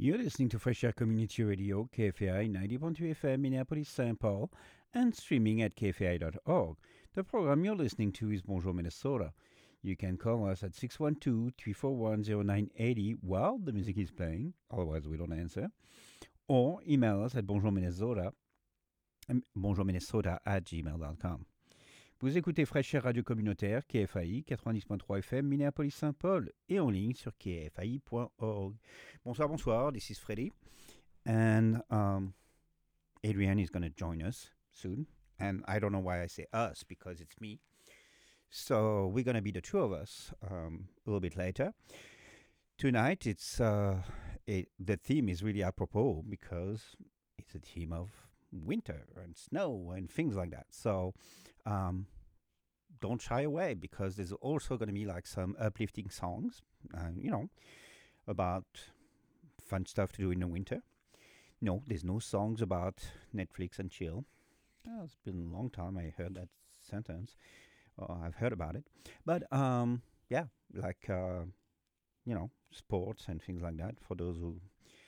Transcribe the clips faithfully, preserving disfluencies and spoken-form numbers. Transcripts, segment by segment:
You're listening to Fresh Air Community Radio, K F A I ninety point two F M, Minneapolis, Saint Paul, and streaming at k f a i dot org. The program you're listening to is Bonjour Minnesota. You can call us at six one two, three four one, zero nine eight zero while the music is playing, otherwise we don't answer, or email us at bonjourminnesota, um, bonjourminnesota at gmail dot com. Vous écoutez Fresh Air Radio Communautaire, K F A I quatre-vingt-dix point trois F M, Minneapolis-Saint Paul, et en ligne sur k f a i point org. Bonsoir, bonsoir, this is Freddy, and um, Adrian is going to join us soon, and I don't know why I say us, because it's me. So we're going to be the two of us um, a little bit later. Tonight, it's uh, it, the theme is really apropos, because it's a theme of winter and snow and things like that. So um, don't shy away, because there's also going to be like some uplifting songs, uh, you know, about fun stuff to do in the winter. No, there's no songs about Netflix and chill. Oh, it's been a long time I heard that sentence. Oh, I've heard about it. But um, yeah, like, uh, you know, sports and things like that for those who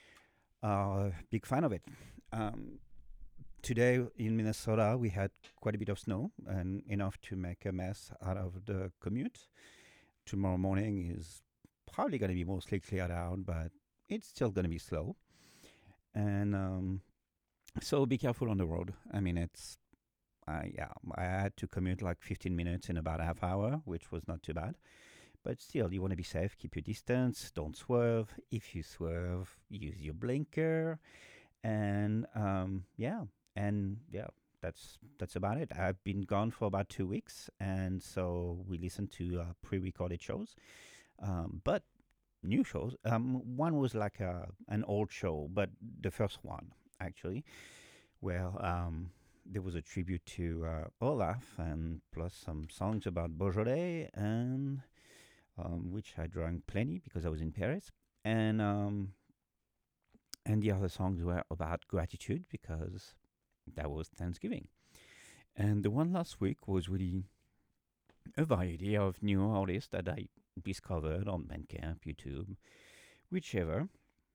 are a big fan of it. Um, Today in Minnesota, we had quite a bit of snow, and enough to make a mess out of the commute. Tomorrow morning is probably going to be mostly cleared out, but it's still going to be slow. And um, so be careful on the road. I mean, it's, uh, yeah, I had to commute like fifteen minutes in about a half hour, which was not too bad. But still, you want to be safe, keep your distance, don't swerve. If you swerve, use your blinker. And um, yeah. And yeah, that's that's about it. I've been gone for about two weeks, and so we listened to uh, pre-recorded shows, um, but new shows. Um, one was like a, an old show, but the first one, actually, where um, there was a tribute to uh, Olaf, and plus some songs about Beaujolais, and um, which I drank plenty because I was in Paris. And, um, and the other songs were about gratitude, because that was Thanksgiving. And the one last week was really a variety of new artists that I discovered on Bandcamp, YouTube, whichever,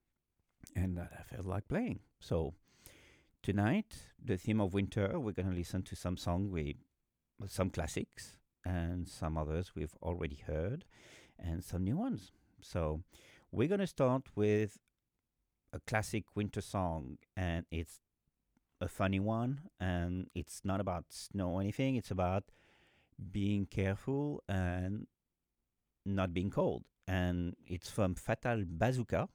and that I felt like playing. So tonight, the theme of winter, we're going to listen to some songs with some classics and some others we've already heard, and some new ones. So we're going to start with a classic winter song, and it's a funny one, and it's not about snow or anything. It's about being careful and not being cold. And it's from Fatal Bazooka.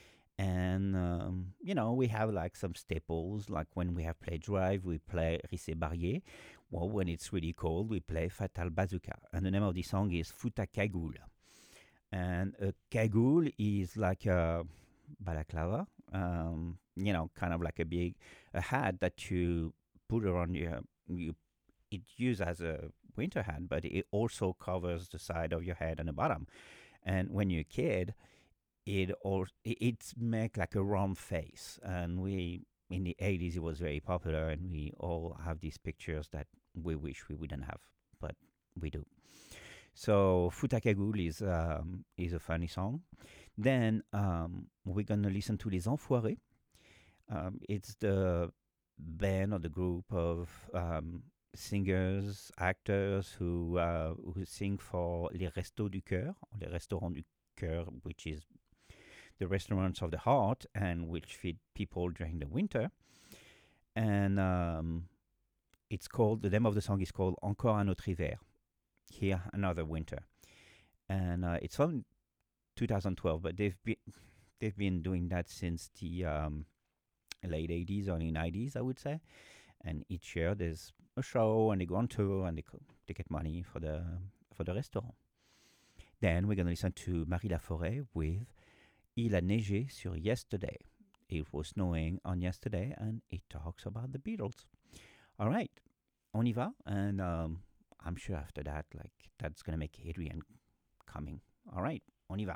And, um, you know, we have like some staples, like when we have played Drive, we play Rissé Barrier. Well, when it's really cold, we play Fatal Bazooka. And the name of the song is Futa Cagoule. And a cagoule is like a balaclava, um, you know, kind of like a big a hat that you put around your, you, it used as a winter hat, but it also covers the side of your head and the bottom. And when you're a kid, it all it, it's make like a round face. And we, in the eighties, it was very popular, and we all have these pictures that we wish we wouldn't have, but we do. So Futa Cagoule is um, is a funny song. Then um, we're gonna listen to Les Enfoirés. Um, it's the band or the group of um, singers, actors who uh, who sing for Les Restos du Cœur, or Les Restaurants du Cœur, which is the restaurants of the heart, and which feed people during the winter. And um, it's called, the name of the song is called Encore un autre hiver, Here Another Winter. And uh, it's from two thousand twelve, but they've been they've been doing that since the um, late eighties, early nineties, I would say. And each year there's a show, and they go on tour, and they, co- they get money for the for the restaurant. Then we're going to listen to Marie Laforêt with Il a neigé sur Yesterday. It was snowing on yesterday, and it talks about the Beatles. All right, on y va, and um, I'm sure after that, like, that's going to make Adrian coming. All right, on y va.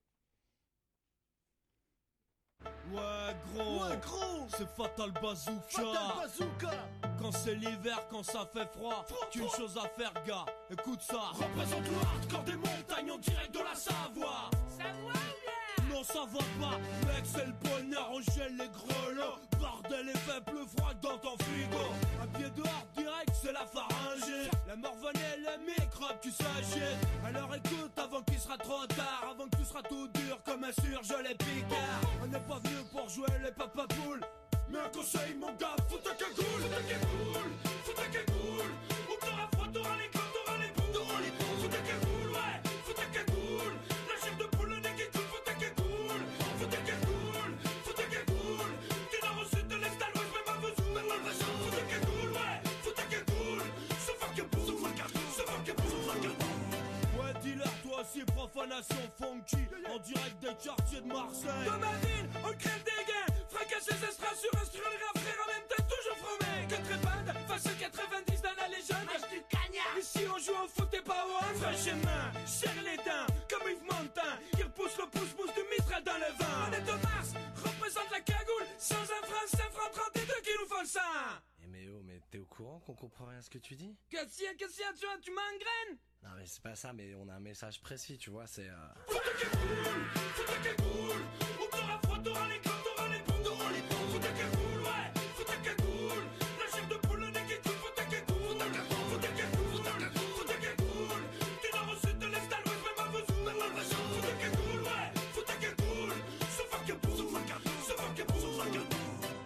Ouais gros, ouais gros, c'est Fatal Bazooka. Fatal Bazooka. Quand c'est l'hiver, quand ça fait froid, Froid, qu'une froid. chose à faire gars, écoute ça. Représente le hardcore des montagnes en direct de la Savoie. Savoie ou bien non ça va pas. Mec c'est le bonheur, on gèle les grelots. Bordel et fait plus froid dans ton frigo. Un pied dehors direct c'est la pharyngée. La mort venait les microbes qui s'agitent. Alors écoute avant qu'il sera trop tard. Avant que tu seras tout dur comme un surgelé picard. On n'est pas venu pour jouer les papapoules. Mais un conseil mon gars, fous ta cagoule. Fous ta cagoule, fous ta cagoule. Ou t'auras froid, t'auras les corps, t'auras les boules. T'auras les boules. Fous ta cagoule, ouais, fous ta cagoule. La chair de poule, le nez qui coule, fous ta cagoule. Fous ta cagoule, fous ta cagoule. Du nord au sud, de l'est à l'ouest, même à Vesoul, même à Vesoul. Fous ta cagoule, ouais, fous ta cagoule. Ce fuck est pour, ce fuck est pour, ce fuck est pour, ce fuck est pour. Ouais, dealer, toi aussi, profanation funky. En direct des quartiers de Marseille. Dans ma ville, on crève des gains. Fracasse les estrades sur instru, les rap frères en même temps, toujours fromé. Que trépade, face au quatre-vingt-dix dans la légende. Mange du cagnard. Ici on joue au foot et pas au hand. Franchement, serre les dents, comme Yves Montand. Qui repousse le pouce-pouce du Mistral dans le vent. On est au Mars, représente la cagoule. Sans un franc, cinq francs trente-deux qui nous font le sang. Eh mais oh, mais t'es au courant qu'on comprend rien à ce que tu dis? Qu'est-ce qu'il y a, qu'est-ce qu'il y a, tu vois, tu m'engraines? Non mais c'est pas ça, mais on a un message précis, tu vois, c'est... Euh... Faut ta cagoule, faut ta cagoule. Ou t'auras froid, t'auras les corps, t'auras les boules. T'auras les boules. Faut ta cagoule, ouais, faut ta cagoule. La chair de poule, le nez qui coule, faut ta cagoule. Faut ta cagoule, faut ta cagoule, faut ta cagoule. Du nord au sud, de l'est à l'ouest, même à Vesoul, même à Vesoul. Faut ta cagoule, ouais, faut ta cagoule. Ce fuck est pour, ce fuck est pour, ce fuck est pour, ce fuck est pour.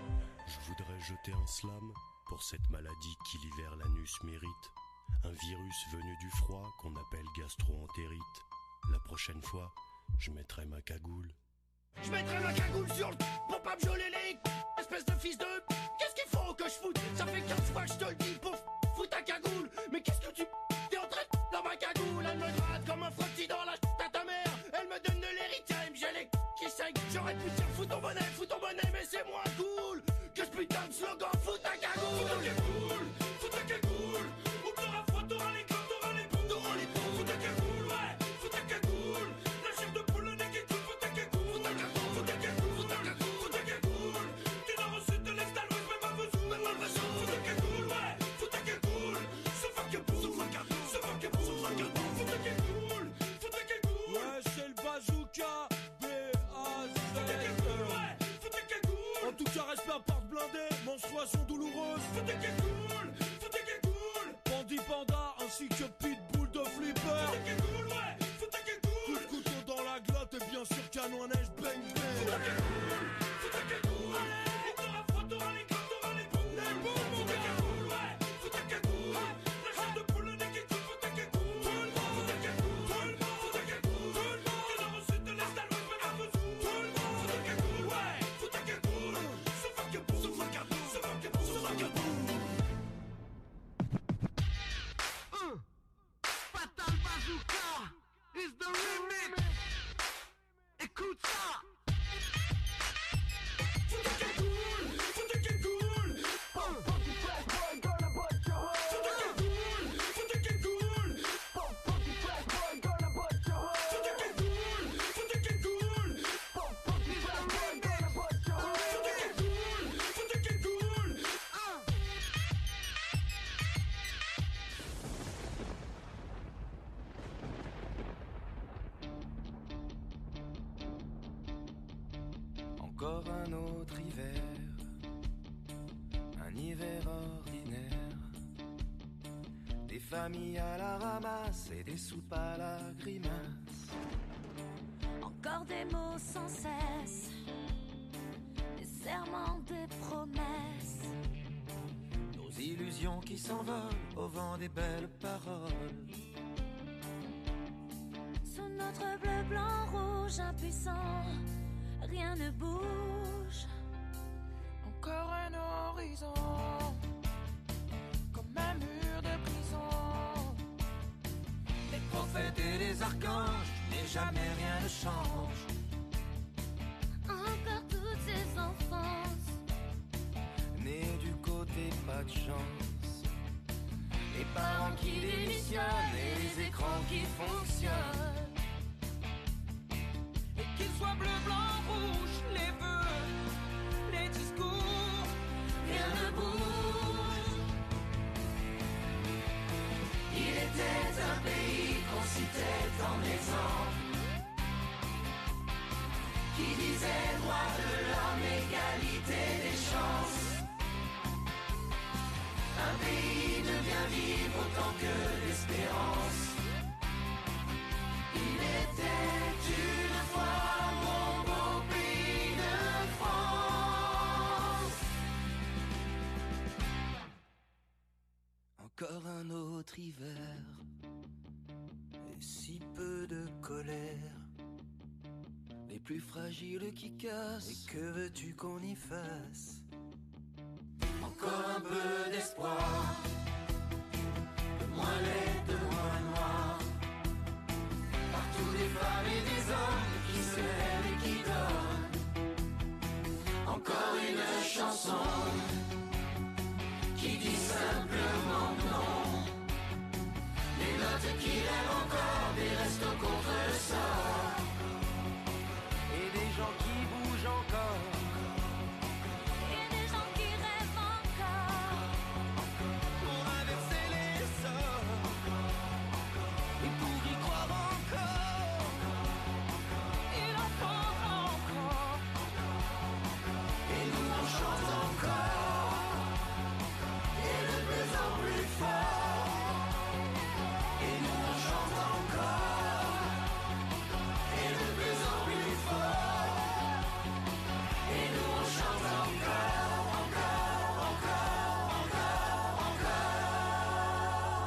Je voudrais jeter un slam pour cette maladie qui l'hiver l'anus mérite. Un virus venu du froid qu'on appelle gastro-entérite. La prochaine fois, je mettrai ma cagoule. Je mettrai ma cagoule sur le pour pas me geler les espèce de fils de... Qu'est-ce qu'il faut que je foute? Ça fait quinze fois que je te le dis pour foutre ta cagoule. Mais qu'est-ce que tu... T'es en train de... dans ma cagoule. Elle me gratte comme un frottis dans la à ta mère. Elle me donne de l'héritage, elle me gèle les qui saignent. J'aurais pu dire fous ton bonnet, fous ton bonnet, mais c'est moins cool que ce putain de slogan fous ta cagoule. Fous ta cagoule, fous ta cagoule. Ou t'auras froid, t'auras les corps, t'auras les boules. T'auras les boules. Fous ta cagoule, ouais, fous ta cagoule. La chair de poule, le nez qui coule, fous ta cagoule. Fous ta cagoule, fous ta cagoule, fous ta cagoule, fous ta cagoule. Du nord au sud, de l'est à l'ouest, même à Vesoul, même à Vesoul. Fous ta cagoule, ouais, fous ta cagoule. Ce fuck est pour, ce fuck est pour, ce fuck est pour, ce fuck est pour. Fous ta cagoule, fous ta cagoule. Ouais, c'est le bazooka. B A Z. Fous ta cagoule, ouais, fous ta cagoule. En tout cas, respect à porte blindée, menstruation douloureuse. Fous ta cagoule, fous ta cagoule. Bandit panda ainsi que pitbull de flipper. Fous ta cagoule, ouais, fous ta cagoule. Coup de couteau dans la glotte et bien sûr canon à neige bang bang. Fous ta cagoule, fous ta cagoule. Allez, t'auras froid, t'auras les corps, t'auras les boules. Les boules, mon gars. Fous ta cagoule, ouais, fous ta cagoule. La chair de poule, le nez qui coule, fous ta cagoule. Tout le monde, fous ta cagoule. Tout le monde, fous ta cagoule. Tout le monde, du nord au sud, de l'est à l'ouest, même à Vesoul. Tout le monde, fous ta cagoule, ouais, fous ta cagoule. Ce fuck est pour, ce fuck est pour, ce fuck est pour, ce fuck est pour. Fatal Bazooka is the remix. Écoute ça. Fous ta cagoule, fous ta cagoule. Fous ta cagoule, fous ta cagoule. Fous ta cagoule, fous ta cagoule. Fous ta cagoule, fous ta cagoule. Encore un autre hiver, un hiver ordinaire. Des familles à la ramasse et des soupes à la grimace. Encore des mots sans cesse, des serments, des promesses. Nos illusions qui s'envolent au vent des belles paroles. Sous notre bleu, blanc, rouge, impuissant, rien ne bouge. Encore un horizon, comme un mur de prison. Les prophètes et les archanges, mais jamais rien ne change. Encore toutes ces enfances, Nés du côté pas de chance. Les parents qui démissionnent et les écrans qui fonctionnent. Et qu'il soit bleu, blanc, rouge, les vœux, les discours, rien ne bouge. Il était un pays qu'on citait en exemple. ces droits de l'homme, égalité des chances. Un pays de bien vivre autant que l'espérance. Il était une fois mon beau pays de France. Encore un autre hiver et si peu de colère. Les plus fragiles qui cassent. Et que veux-tu qu'on y fasse? Encore un peu d'espoir. De moins laid, de moins noir. Partout des femmes et des hommes qui se lèvent et qui donnent. Encore une chanson qui dit simplement non. Des notes qui rêvent encore, des restos contre le sort. Et des gens qui bougent encore. Et des gens qui rêvent encore. Pour inverser les sorts. Et pour y croire encore. Il en faut encore. Et nous on chante encore. Et de plus en plus fort. Et nous on chante encore. Et de plus en plus fort. Et nous on chante encore, encore, encore, encore, encore.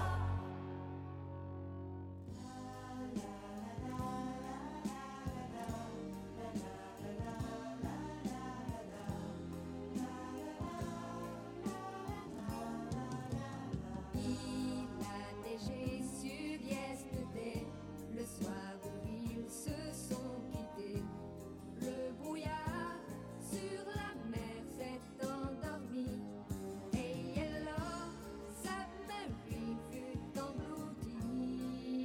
Il a neigé sur Yesterday, le soir où ils se sont quittés. Le brouillard sur la mer s'est endormi. Et Yellow Submarine fut engloutie.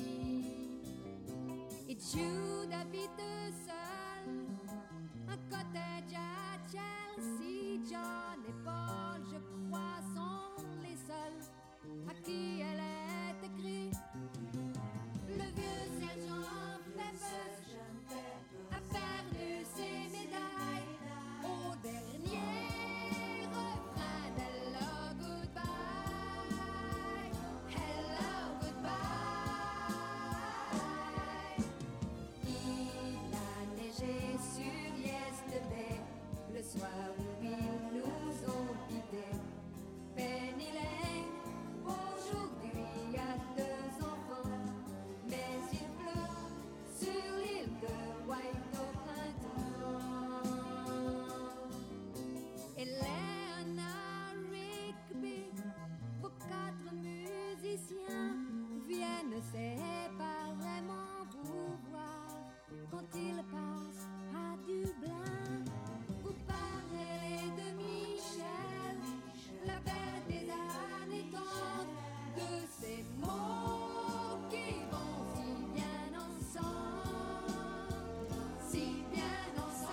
Et Jude habite seul un cottage à Chelsea. John et Paul, je crois, sont les seuls à qui elle est écrite. Le vieux sergent Pepper a perdu ses médailles au dernier refrain d'Hello Goodbye. Hello Goodbye. Il a neigé sur Yesterday, le soir où ils nous ont quittés. Penny Lane, aujourd'hui a deux enfants, mais il pleut sur l'île de White au printemps. Et Leonard Rigby, vos quatre musiciens viennent séparément vous voir quand ils passent à Dublin. Vous parlez de Michel, la belle des années trente, de ces mots qui vont si bien ensemble, si bien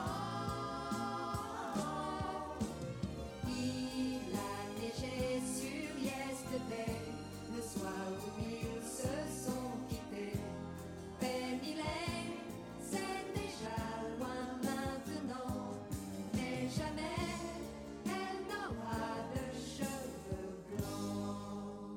ensemble. Il a neigé sur Yesterday, le soir où ils se sont quittés. Penny Lane, c'est déjà loin maintenant, mais jamais elle n'aura de cheveux blancs.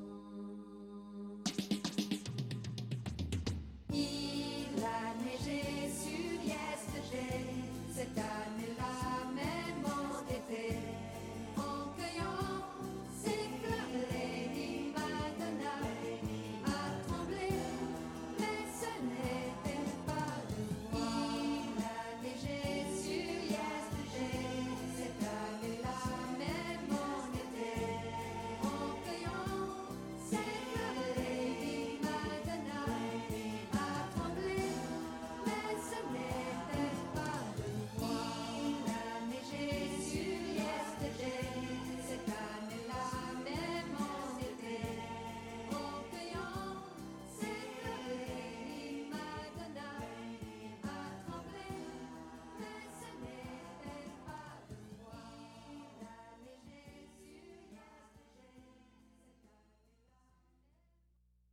Il a neigé sur Yesterday, cette année-là, même en été. En cueillant ses fleurs, Lady Madonna a tremblé, mais ce n'était pas de moi. Il a neigé sur Yesterday, cette année-là, même en été. En cueillant ses fleurs, Lady Madonna a tremblé, mais ce n'était pas de moi. Il a neigé sur Yesterday, cette année-là, même en été. En cueillant ses fleurs, Lady Madonna a tremblé, mais ce n'était pas de moi. Il a neigé sur Yesterday, cette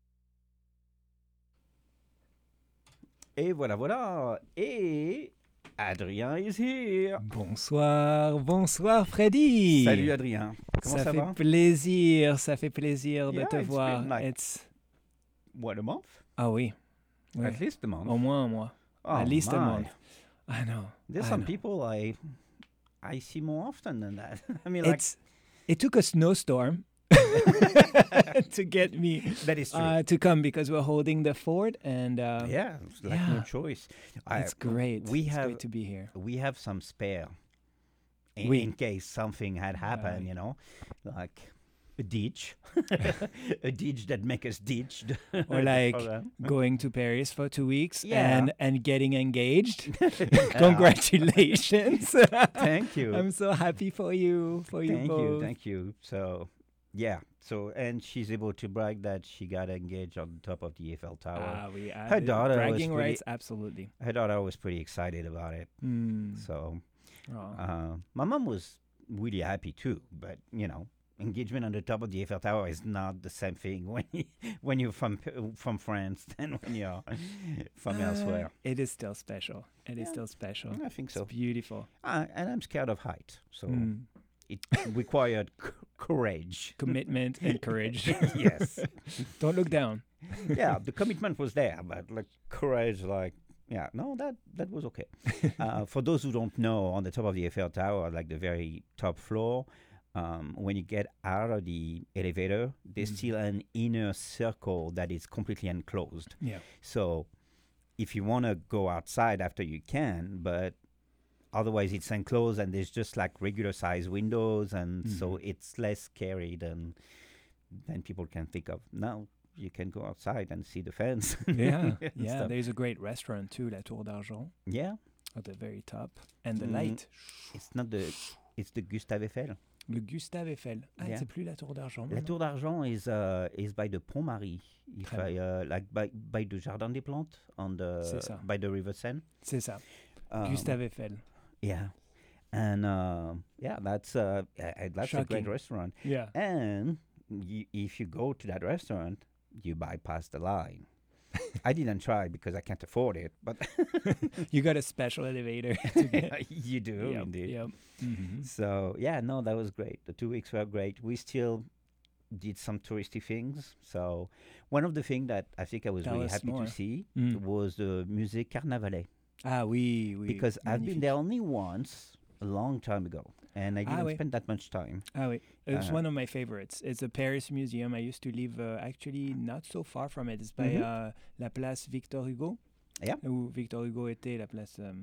année-là. Et voilà, voilà. Et Adrien is here. Bonsoir, bonsoir Freddy. Salut Adrien. Comment ça, ça va? fait plaisir, ça fait plaisir de Yeah, te it's voir. been like- It's... What, a month? Ah oui, oui. At least a month. Au moins un mois. Oh, At least a my. month. I know. There's I some know. people I I see more often than that. I mean, like, It's, it took a snowstorm to get me that is true. uh, to come because we're holding the fort and uh, yeah, it's like no yeah. choice. I- it's great. We it's have great to be here. we have some spare in, Oui. in case something had happened. oui. You know, like a ditch, a ditch that make us ditched. Or like Problem. going to Paris for two weeks Yeah. and, and getting engaged. Congratulations. Thank you. I'm so happy for you, for you Thank both. you, thank you. So, yeah. So, and she's able to brag that she got engaged on the top of the Eiffel Tower. Ah, we, uh, Her daughter was bragging pretty- rights, absolutely. Her daughter was pretty excited about it. Mm. So, Oh. uh, my mom was really happy too. But you know, engagement on the top of the Eiffel Tower is not the same thing when you, when you're from from France than when you're from Uh, elsewhere. It is still special. It is Yeah. still special. I think It's so. beautiful. Uh, and I'm scared of height, so Mm. it required c- courage. Commitment and courage. Yes. Don't look down. Yeah, the commitment was there, but like courage, like yeah, no, that that was okay. uh, for those who don't know, on the top of the Eiffel Tower, like the very top floor, um, when you get out of the elevator, there's Mm. still an inner circle that is completely enclosed. Yeah. So if you want to go outside after, you can, but otherwise it's enclosed and there's just like regular size windows, and so Mhm. it's less scary than than people can think of. Now you can go outside and see the fence. Yeah. and Yeah. stuff. There's a great restaurant too, La Tour d'Argent, Yeah, at the very top. And the Mm. light. it's not the it's the Gustave Eiffel. Le Gustave Eiffel. Ah, Yeah. c'est plus La Tour d'Argent. La maintenant? Tour d'Argent is uh, is by the Pont Marie, if Très I, uh, like by by the Jardin des Plantes on the C'est ça. by the River Seine. C'est ça. Um, Gustave Eiffel. Yeah, and uh, yeah, that's uh, uh, that's a Shocking. great restaurant. Yeah. And you, if you go to that restaurant, you bypass the line. I didn't try because I can't afford it, but You got a special elevator. to get- you do Yep, indeed. Yep. Mhm. So yeah, no, that was great. The two weeks were great. We still did some touristy things. So one of the things that I think I was Tell really us happy more. to see Mm. was the Musée Carnavalet, Ah oui, oui. because I've been magnifique. there only once a long time ago, and I Ah, didn't oui. spend that much time. Ah oui, it's Uh, one of my favorites. It's a Paris museum. I used to live uh, actually not so far from it. It's by Mhm. uh, la place Victor Hugo. Yeah. Où Victor Hugo était, la place um,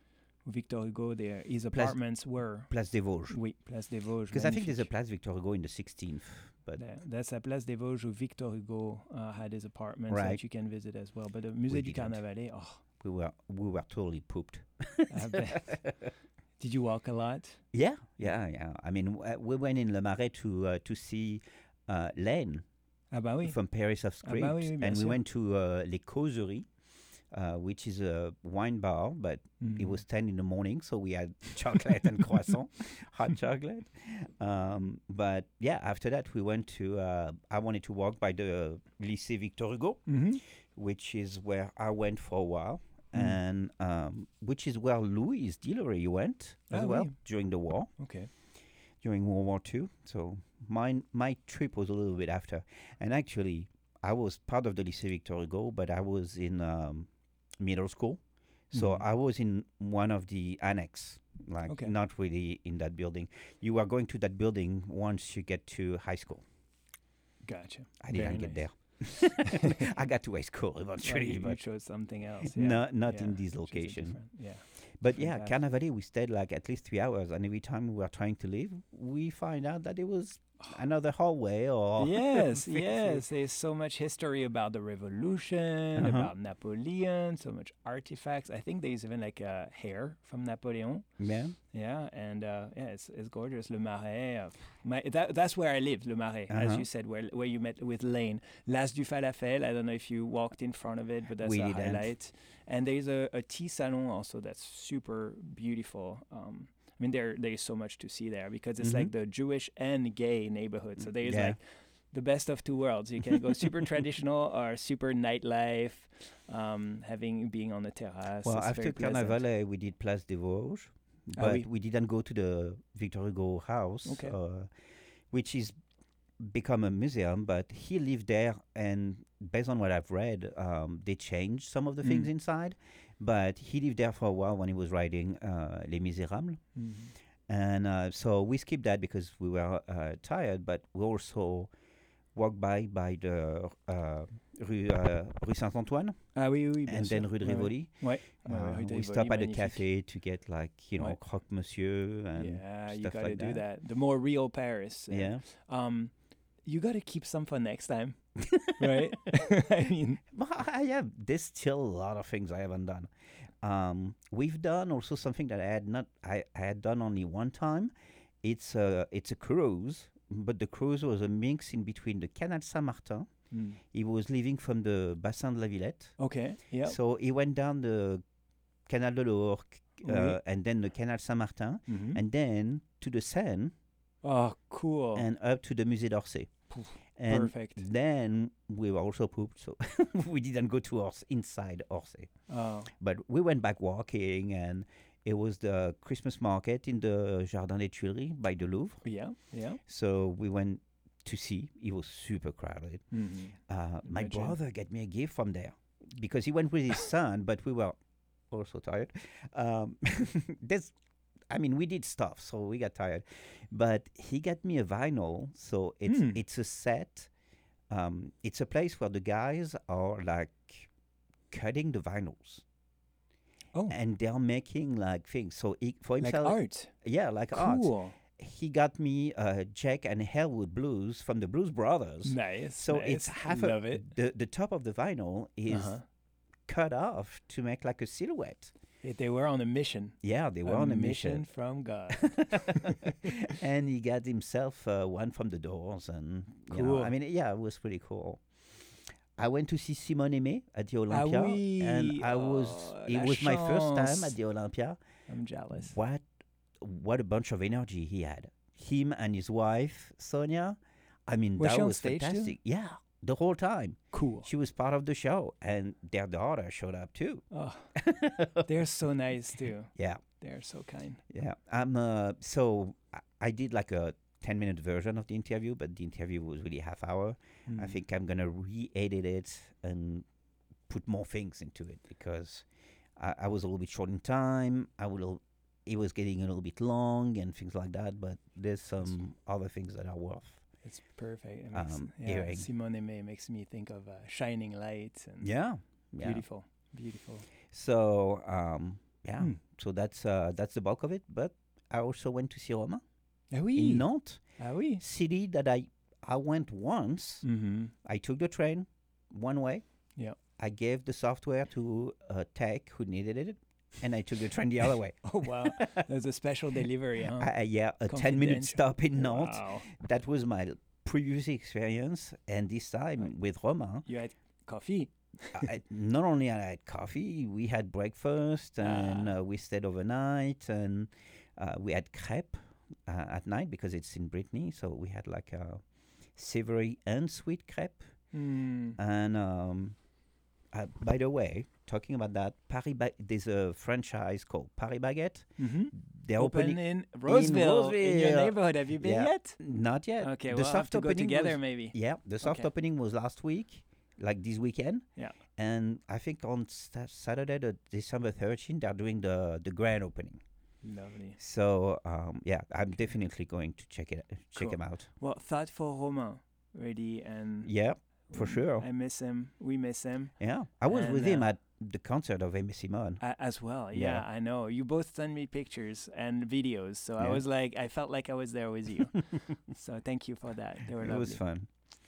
où Victor Hugo, there, his Place- apartments were. Place des Vosges. Oui, Place des Vosges. Because I think there's a magnifique. Place Victor Hugo in the sixteenth, but There- That's la Place des Vosges où Victor Hugo uh, had his apartments Right. that you can visit as well. But the Musée du didn't. Carnavalet, oh, we were we were totally pooped. I bet. Did you walk a lot? Yeah, yeah, yeah. I mean, w- uh, we went in Le Marais to uh, to see uh, Laine Ah bah oui. from Paris of Ah bah Script, oui, oui, bien and we sûr. went to uh, Les Causeries, uh, which is a wine bar, but it Mhm. was ten in the morning, so we had chocolate and croissant, hot chocolate. Um, but yeah, after that, we went to. Uh, I wanted to walk by the Lycée Victor Hugo, Mhm. which is where I went for a while, Mm. and um, which is where Louis Dillery went as Ah well oui. during the war, Okay. during World War Two. So mine, my trip was a little bit after, and actually, I was part of the Lycée Victor Hugo, but I was in um, middle school, so Mhm. I was in one of the annex, like Okay. not really in that building. You are going to that building once you get to high school. Gotcha. I Very didn't get nice. there. I got to high school Well, eventually, you, you but chose something else. Yeah. no, not in Yeah, this chose a location. different- Yeah. But different yeah, path. Carnavalet, we stayed like at least three hours, and every time we were trying to leave, we find out that it was another hallway or Yes, fifty- yes. There's so much history about the revolution, Uh-huh. about Napoleon, so much artifacts. I think there's even like a hair from Napoleon. Yeah, Yeah, and uh, yeah, it's it's gorgeous. Le Marais. Uh, my, that, that's where I live, Le Marais, as Uh-huh. you said, where where you met with Lane. L'As du Falafel. I don't know if you walked in front of it, but that's We a didn't. highlight. And there's a, a tea salon also that's super beautiful. Um, I mean, there there is so much to see there because it's Mhm. like the Jewish and gay neighborhood. So there's Yeah. like the best of two worlds. You can go super traditional or super nightlife, um, having being on the terrace. Well, It's after very pleasant. Carnaval, uh, we did Place des Vosges, Ah, but oui. we didn't go to the Victor Hugo house, Okay. uh, which is become a museum. But he lived there, and based on what I've read, um, they changed some of the things Mm. inside. But he lived there for a while when he was writing uh, Les Misérables. Mhm. And uh, so we skipped that because we were uh, tired, but we also walked by by the uh, rue, uh, rue Saint-Antoine Ah oui, oui, bien and sûr. then rue de Ouais, ouais. Rivoli. Ouais, ouais, ouais, Uh, rue de we Rivoli, stopped at a magnifique. cafe to get like, you know, Ouais. croque-monsieur and Yeah, you stuff gotta like do that. that. The more real Paris. uh, Yeah. Um, you gotta keep some for next time, right? I mean, But I have, there's still a lot of things I haven't done. Um, we've done also something that I had not, I, I had done only one time. It's a, it's a cruise, but the cruise was a mix in between the Canal Saint-Martin. mm, He was leaving from the Bassin de la Villette. okay, yeah. So he went down the Canal de l'Ourcq uh, Oui. and then the Canal Saint-Martin Mhm. and then to the Seine Oh, cool. and up to the Musée d'Orsay. Poof, And Perfect. then we were also pooped, so we didn't go to Ors inside Orsay. Oh, But we went back walking, and it was the Christmas market in the Jardin des Tuileries by the Louvre. yeah, yeah. So we went to see. It was super crowded. Mhm. Uh, my Imagine. brother got me a gift from there because he went with his son, but we were also tired. Um, there's, I mean, we did stuff, so we got tired. But he got me a vinyl, so it's Hmm. it's a set. Um, it's a place where the guys are like cutting the vinyls, Oh, and they're making like things. So he, for like himself, art. yeah, like art. Cool. He got me uh, Jack and Hellwood Blues from the Blues Brothers. Nice. So it's nice. half Love of it. the the top of the vinyl is Uh-huh. cut off to make like a silhouette. Yeah, they were on a mission. Yeah, they were on a mission. from God. And he got himself uh, one from the Doors, and you know, Cool. I mean, yeah, it was pretty cool. I went to see Simone Aimé at the Olympia, oui. and I was Oh, it la was my first time chance. at the Olympia. I'm jealous. What what a bunch of energy he had. Him and his wife Sonia. I mean, Was that she on was stage too? fantastic. Yeah, the whole time Cool. she was part of the show, and their daughter showed up too. Oh, they're so nice too. Yeah. They're so kind. Yeah, I'm. Uh, so I, I did like a ten minute version of the interview, but the interview was really half hour. I Mm. think I'm gonna re-edit it and put more things into it because I, I was a little bit short in time. I will. It was getting a little bit long and things like that. But there's some other things that are worth. It's perfect. It makes, Um, yeah, hearing. Simone Aimé makes me think of uh, shining lights and Yeah. Yeah. beautiful, beautiful. So um, yeah. Hmm. So that's uh, that's the bulk of it. But I also went to see Roma Ah oui. in Nantes, Ah oui. city that I I went once. Mm-hmm. I took the train one way. Yeah. I gave the software to a tech who needed it, and I took the train the other way. Oh wow, there's a special delivery, huh? I, I- yeah, a ten minute Confidential. stop in Nantes. Wow. That was my previous experience, and this time with Roma, You had coffee. I, not only I had coffee, we had breakfast, and Ah. uh, we stayed overnight, and uh, we had crepe uh, at night because it's in Brittany, so we had like a savory and sweet crepe. Mm. And um, uh, by the way, talking about that, Paris ba- there's a franchise called Paris Baguette. Mm-hmm. They're Open opening in Roseville, in your Roseville. neighborhood. Have you been Yeah. yet? Not yet. Okay, the we'll have soft to go opening together was, maybe. Yeah, the soft Okay. opening was last week, like this weekend. Yeah. And I think on sta Saturday, the December thirteenth, they're doing the the grand opening. Lovely. So um, yeah, I'm definitely going to check it check Cool. him out. Well, thoughtful Romain, ready and Yeah, for mm, sure. I miss him. We miss him Yeah, I was And, with him uh, at the concert of Aimé Simone. uh, as well. Yeah, Yeah. I know. You both sent me pictures and videos, so I Yeah. was like, I felt like I was there with you. So thank you for that. They were It lovely. was fun.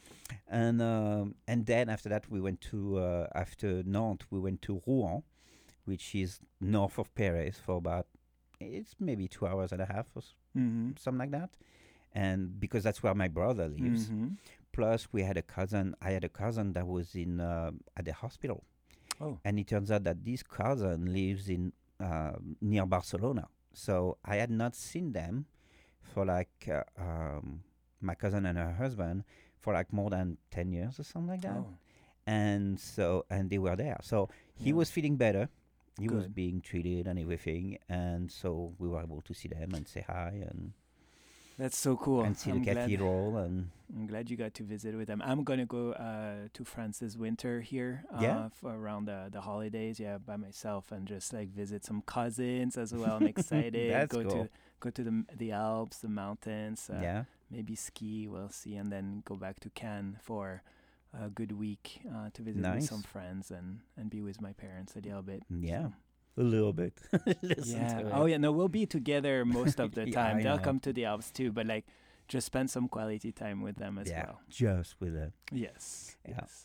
And um, and then after that we went to uh, after Nantes we went to Rouen, which is north of Paris for about it's maybe two hours and a half or s- Mm-hmm. something like that, and because that's where my brother lives. Mm-hmm. Plus we had a cousin. I had a cousin that was in uh, at the hospital, Oh. and it turns out that this cousin lives in uh, near Barcelona. So I had not seen them for like uh, um, my cousin and her husband for like more than ten years or something like that. Oh. And so, and they were there. So he Yeah. was feeling better. He was Good. being treated and everything. And so we were able to see them and say hi and, That's so cool. and see I'm the glad, cathedral. And I'm glad you got to visit with them. I'm gonna go uh, to France this winter here. Uh, Yeah? For around the, the holidays, yeah, by myself and just like visit some cousins as well. I'm excited. That's go cool. to go to the m- the Alps, the mountains. Uh, yeah. Maybe ski. We'll see, and then go back to Cannes for a good week uh, to visit with Nice. some friends and and be with my parents a little bit. Yeah. So, A little bit. Listen yeah. to it. Oh yeah. No, we'll be together most of the Yeah, time. I They'll know. come to the Alps too, but like just spend some quality time with them as yeah. well. Just with it. Yes. Yeah. Yes.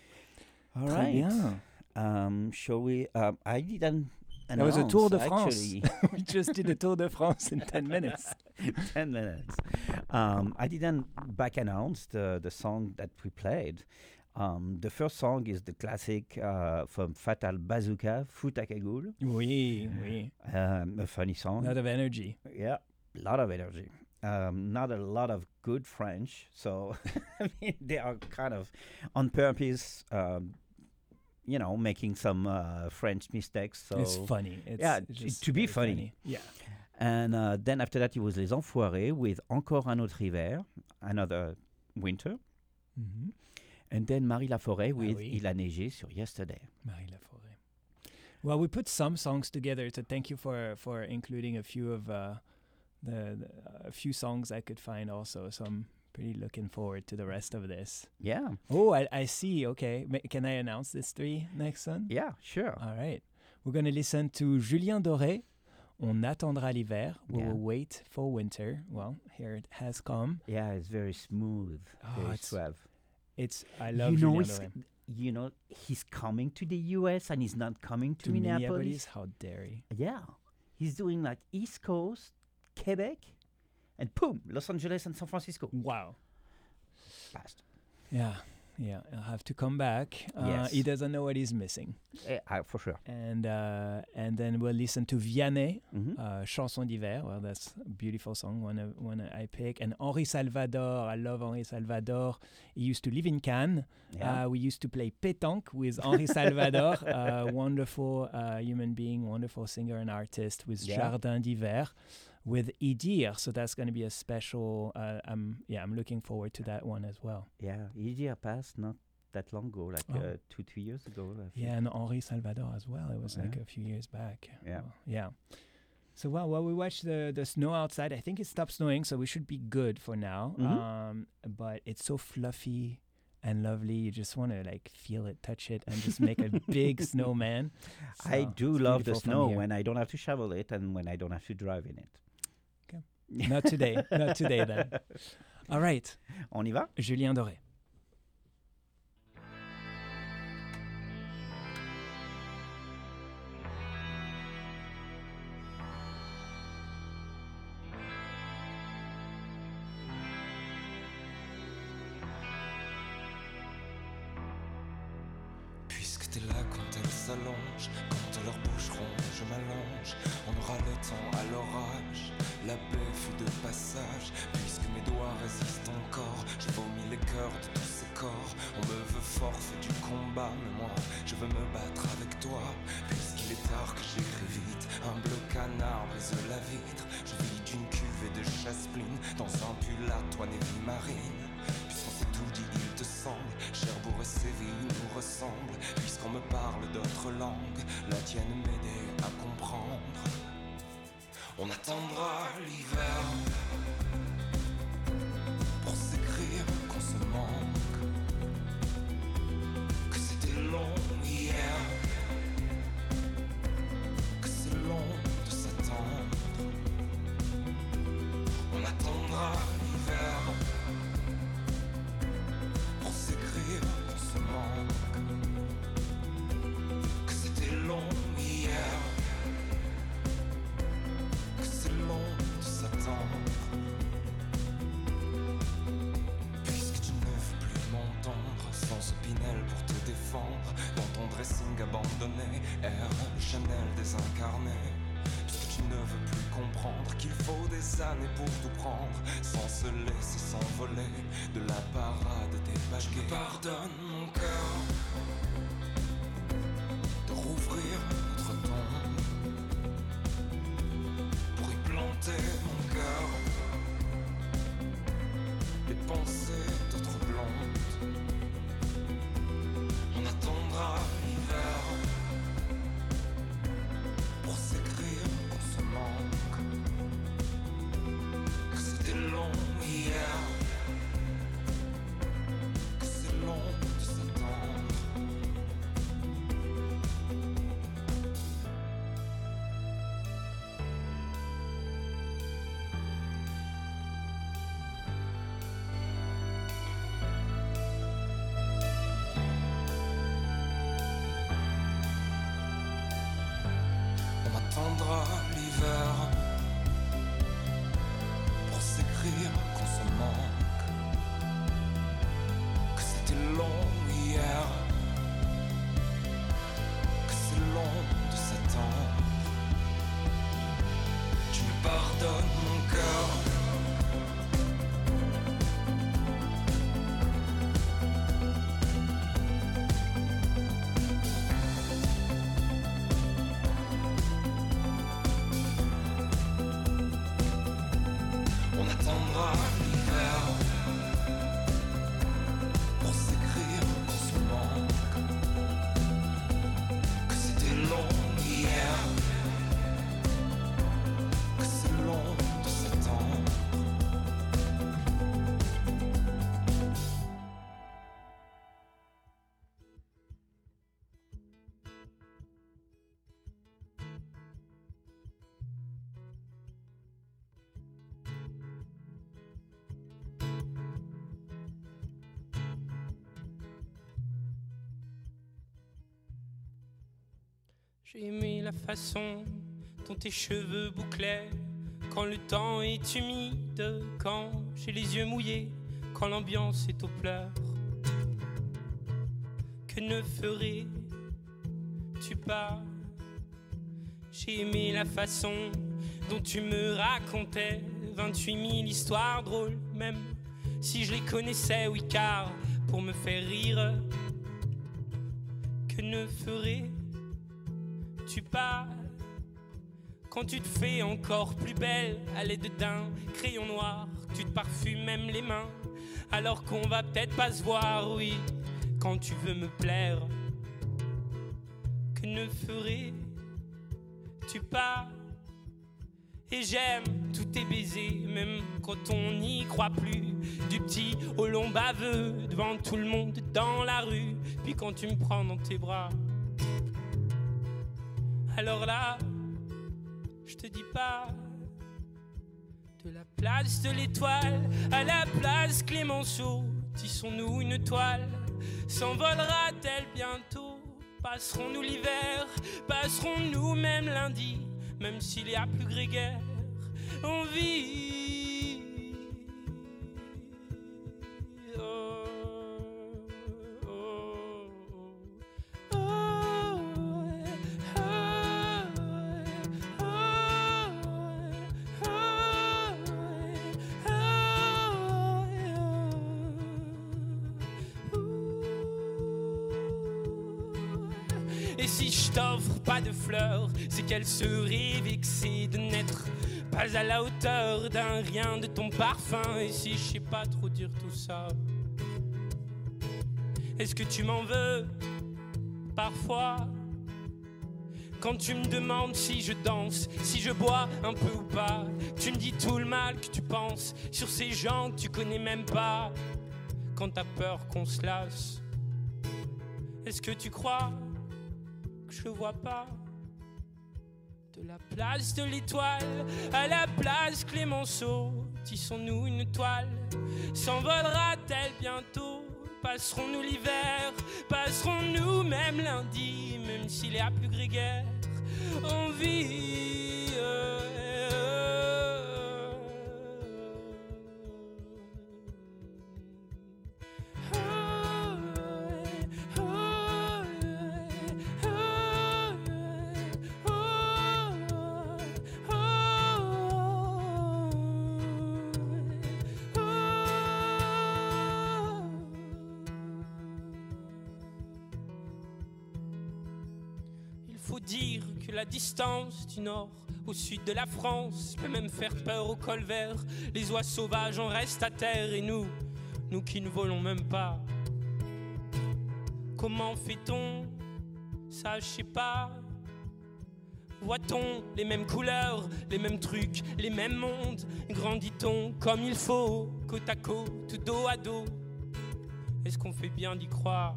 All Très right. bien. Um, shall we? Um, I didn't. That was a Tour de announce, France. actually. We just did a Tour de France in ten minutes. ten minutes. Um, I didn't back announce the, the song that we played. Um, the first song is the classic uh, from Fatal Bazooka, Fout à Cagoule. Oui, oui. Um, a funny song. A lot of energy. Yeah, a lot of energy. Um, not a lot of good French, so I mean, they are kind of on purpose, um, you know, making some uh, French mistakes. So It's funny. It's, yeah, it's t- just to be very funny. Yeah. And uh, then after that, it was Les Enfoirés with Encore un autre hiver, another winter. Mm-hmm. And then Marie Laforêt with oui. Il a neigé sur Yesterday. Marie Laforêt. Well, we put some songs together, so thank you for, for including a few of uh, the, the a few songs I could find also. So I'm pretty looking forward to the rest of this. Yeah. Oh, I, I see. Okay, Ma- can I announce this three next one? Yeah, sure. All right. We're going to listen to Julien Doré. On attendra l'hiver. We Yeah. will wait for winter. Well, here it has come. Yeah, it's very smooth, Oh, very it's suave. It's I love you know, Julien he's, Doré. you know, he's coming to the U S and he's not coming to, To Minneapolis. Minneapolis, how dare he? Yeah, he's doing like East Coast, Quebec, and boom, Los Angeles and San Francisco. Wow. Fast. Yeah, yeah. He'll have to come back. Uh, Yes. He doesn't know what he's missing. Eh, uh, for sure. And uh, and then we'll listen to Vianney, Mhm. uh, Chanson d'hiver. Well, that's a beautiful song, one, of, one I pick. And Henri Salvador, I love Henri Salvador. He used to live in Cannes. Yeah. Uh, we used to play pétanque with Henri Salvador, uh, wonderful uh, human being, wonderful singer and artist with Yeah. Jardin d'hiver, with Idir. So that's going to be a special. Uh, I'm yeah, I'm looking forward to that one as well. Yeah, Idir passed not that long ago, like Oh. uh, two, three years ago. I think. Yeah, and Henri Salvador as well. It was like Yeah. a few years back. Yeah. Well, yeah. So well, while we watch the the snow outside, I think it stopped snowing, so we should be good for now. Mhm. Um, but it's so fluffy and lovely. You just want to like feel it, touch it, and just make a big snowman. I So do it's love the beautiful from snow here. when I don't have to shovel it and when I don't have to drive in it. Okay. Not today. Not today then. All right. On y va? Julien Doré. Puisque t'es là quand elles s'allongent, quand leurs bouches rondes, je m'allonge. On aura le temps à l'orage, la baie fut de passage. Puisque mes doigts résistent encore, je vomis les cœurs de tous ces corps. On me veut fort, fait du combat, mais moi, je veux me battre avec toi. Puisqu'il est tard que j'écris vite, un bleu canard brise la vitre. Je vis d'une cuvée de chasse-pline, dans un pull à toile et vie marine. Puisqu'on s'est tout dit, il te semble, Cherbourg et Séville nous ressemblent. Puisqu'on me parle d'autres langues, la tienne m'aidait à comprendre. On attendra l'hiver pour s'écrire qu'on se manque, que c'était long hier, que c'est long de s'attendre. On attendra l'hiver pour s'écrire qu'on se manque, que c'était long hier, que c'est long de s'attendre. Puisque tu ne veux plus m'entendre, sans Opinel pour te défendre, dans ton dressing abandonné, erre le Chanel désincarné. Puisque tu tu ne veux plus comprendre qu'il faut des années pour tout prendre, sans se laisser s'envoler de la parade des baguettes. Pardonne mon cœur de rouvrir notre tombe, pour y planter mon cœur les pensées d'autres blondes. On attendra l'hiver pour s'écrire qu'on se manque, que c'était long hier, que c'est long de s'attendre. On attendra l'hiver pour s'écrire qu'on se manque, que c'était long hier, que c'est long de s'attendre. Tu me pardonnes mon cœur. On attendra l'hiver pour s'écrire qu'on se manque, que c'était long hier, que c'est long de s'attendre. J'ai aimé la façon dont tes cheveux bouclaient quand le temps est humide, quand j'ai les yeux mouillés, quand l'ambiance est aux pleurs. Que ne ferais-tu pas? J'ai aimé la façon dont tu me racontais vingt-huit mille histoires drôles, même si je les connaissais, oui, car pour me faire rire. Que ne ferais-tu pas quand tu te fais encore plus belle à l'aide d'un crayon noir? Tu te parfumes même les mains alors qu'on va peut-être pas se voir, oui, quand tu veux me plaire. Que ne ferais-tu pas? Et j'aime tous tes baisers, même quand on n'y croit plus. Du petit au long baveux, devant tout le monde dans la rue. Puis quand tu me prends dans tes bras, alors là, je te dis pas. De la place de l'Étoile à la place Clémenceau, tissons-nous une toile? S'envolera-t-elle bientôt? Passerons-nous l'hiver? Passerons-nous même lundi? Même s'il y a plus grégaire, on vit. Oh, oh, oh, oh, Et si je t'offre pas de fleurs, c'est qu'elle serait vexée de n'être pas à la hauteur d'un rien de ton parfum. Et si je sais pas trop dire tout ça, est-ce que tu m'en veux parfois? Quand tu me demandes si je danse, si je bois un peu ou pas, tu me dis tout le mal que tu penses sur ces gens que tu connais même pas. Quand t'as peur qu'on se lasse, est-ce que tu crois que je vois pas? De la place de l'Étoile à la place Clémenceau, tissons-nous une toile? S'envolera-t-elle bientôt? Passerons-nous l'hiver? Passerons-nous même lundi? Même s'il y a plus grégaire, on vit. euh, Oh, faut dire que la distance du nord au sud de la France peut même faire peur au col vert. Les oies sauvages en restent à terre et nous, nous qui ne volons même pas. Comment fait-on ça, je sais pas. Voit-on les mêmes couleurs, les mêmes trucs, les mêmes mondes? Grandit-on comme il faut, côte à côte, dos à dos? Est-ce qu'on fait bien d'y croire?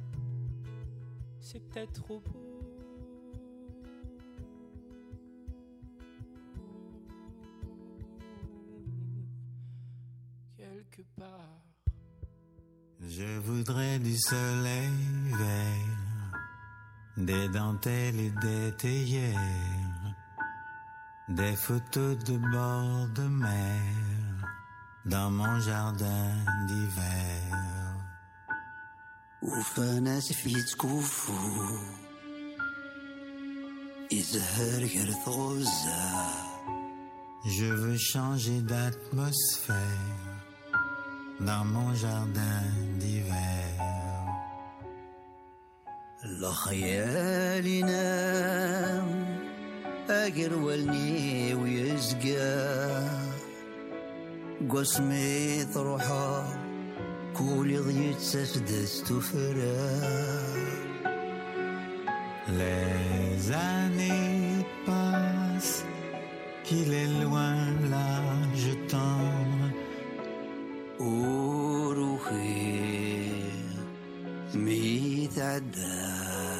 C'est peut-être trop beau. Quelque part. Je voudrais du soleil vert, des dentelles et des théières, des photos de bord de mer dans mon jardin d'hiver. وفاناس في تكوفو يزهر قرث غزة. Je veux changer d'atmosphère dans mon jardin d'hiver. الخيال ينام أقر والني ويزقى قسمي طروحة كولي ضيت سفدس تفرا. Les années passent, qu'il est loin l'âge tendre. وروحي ميتعدى.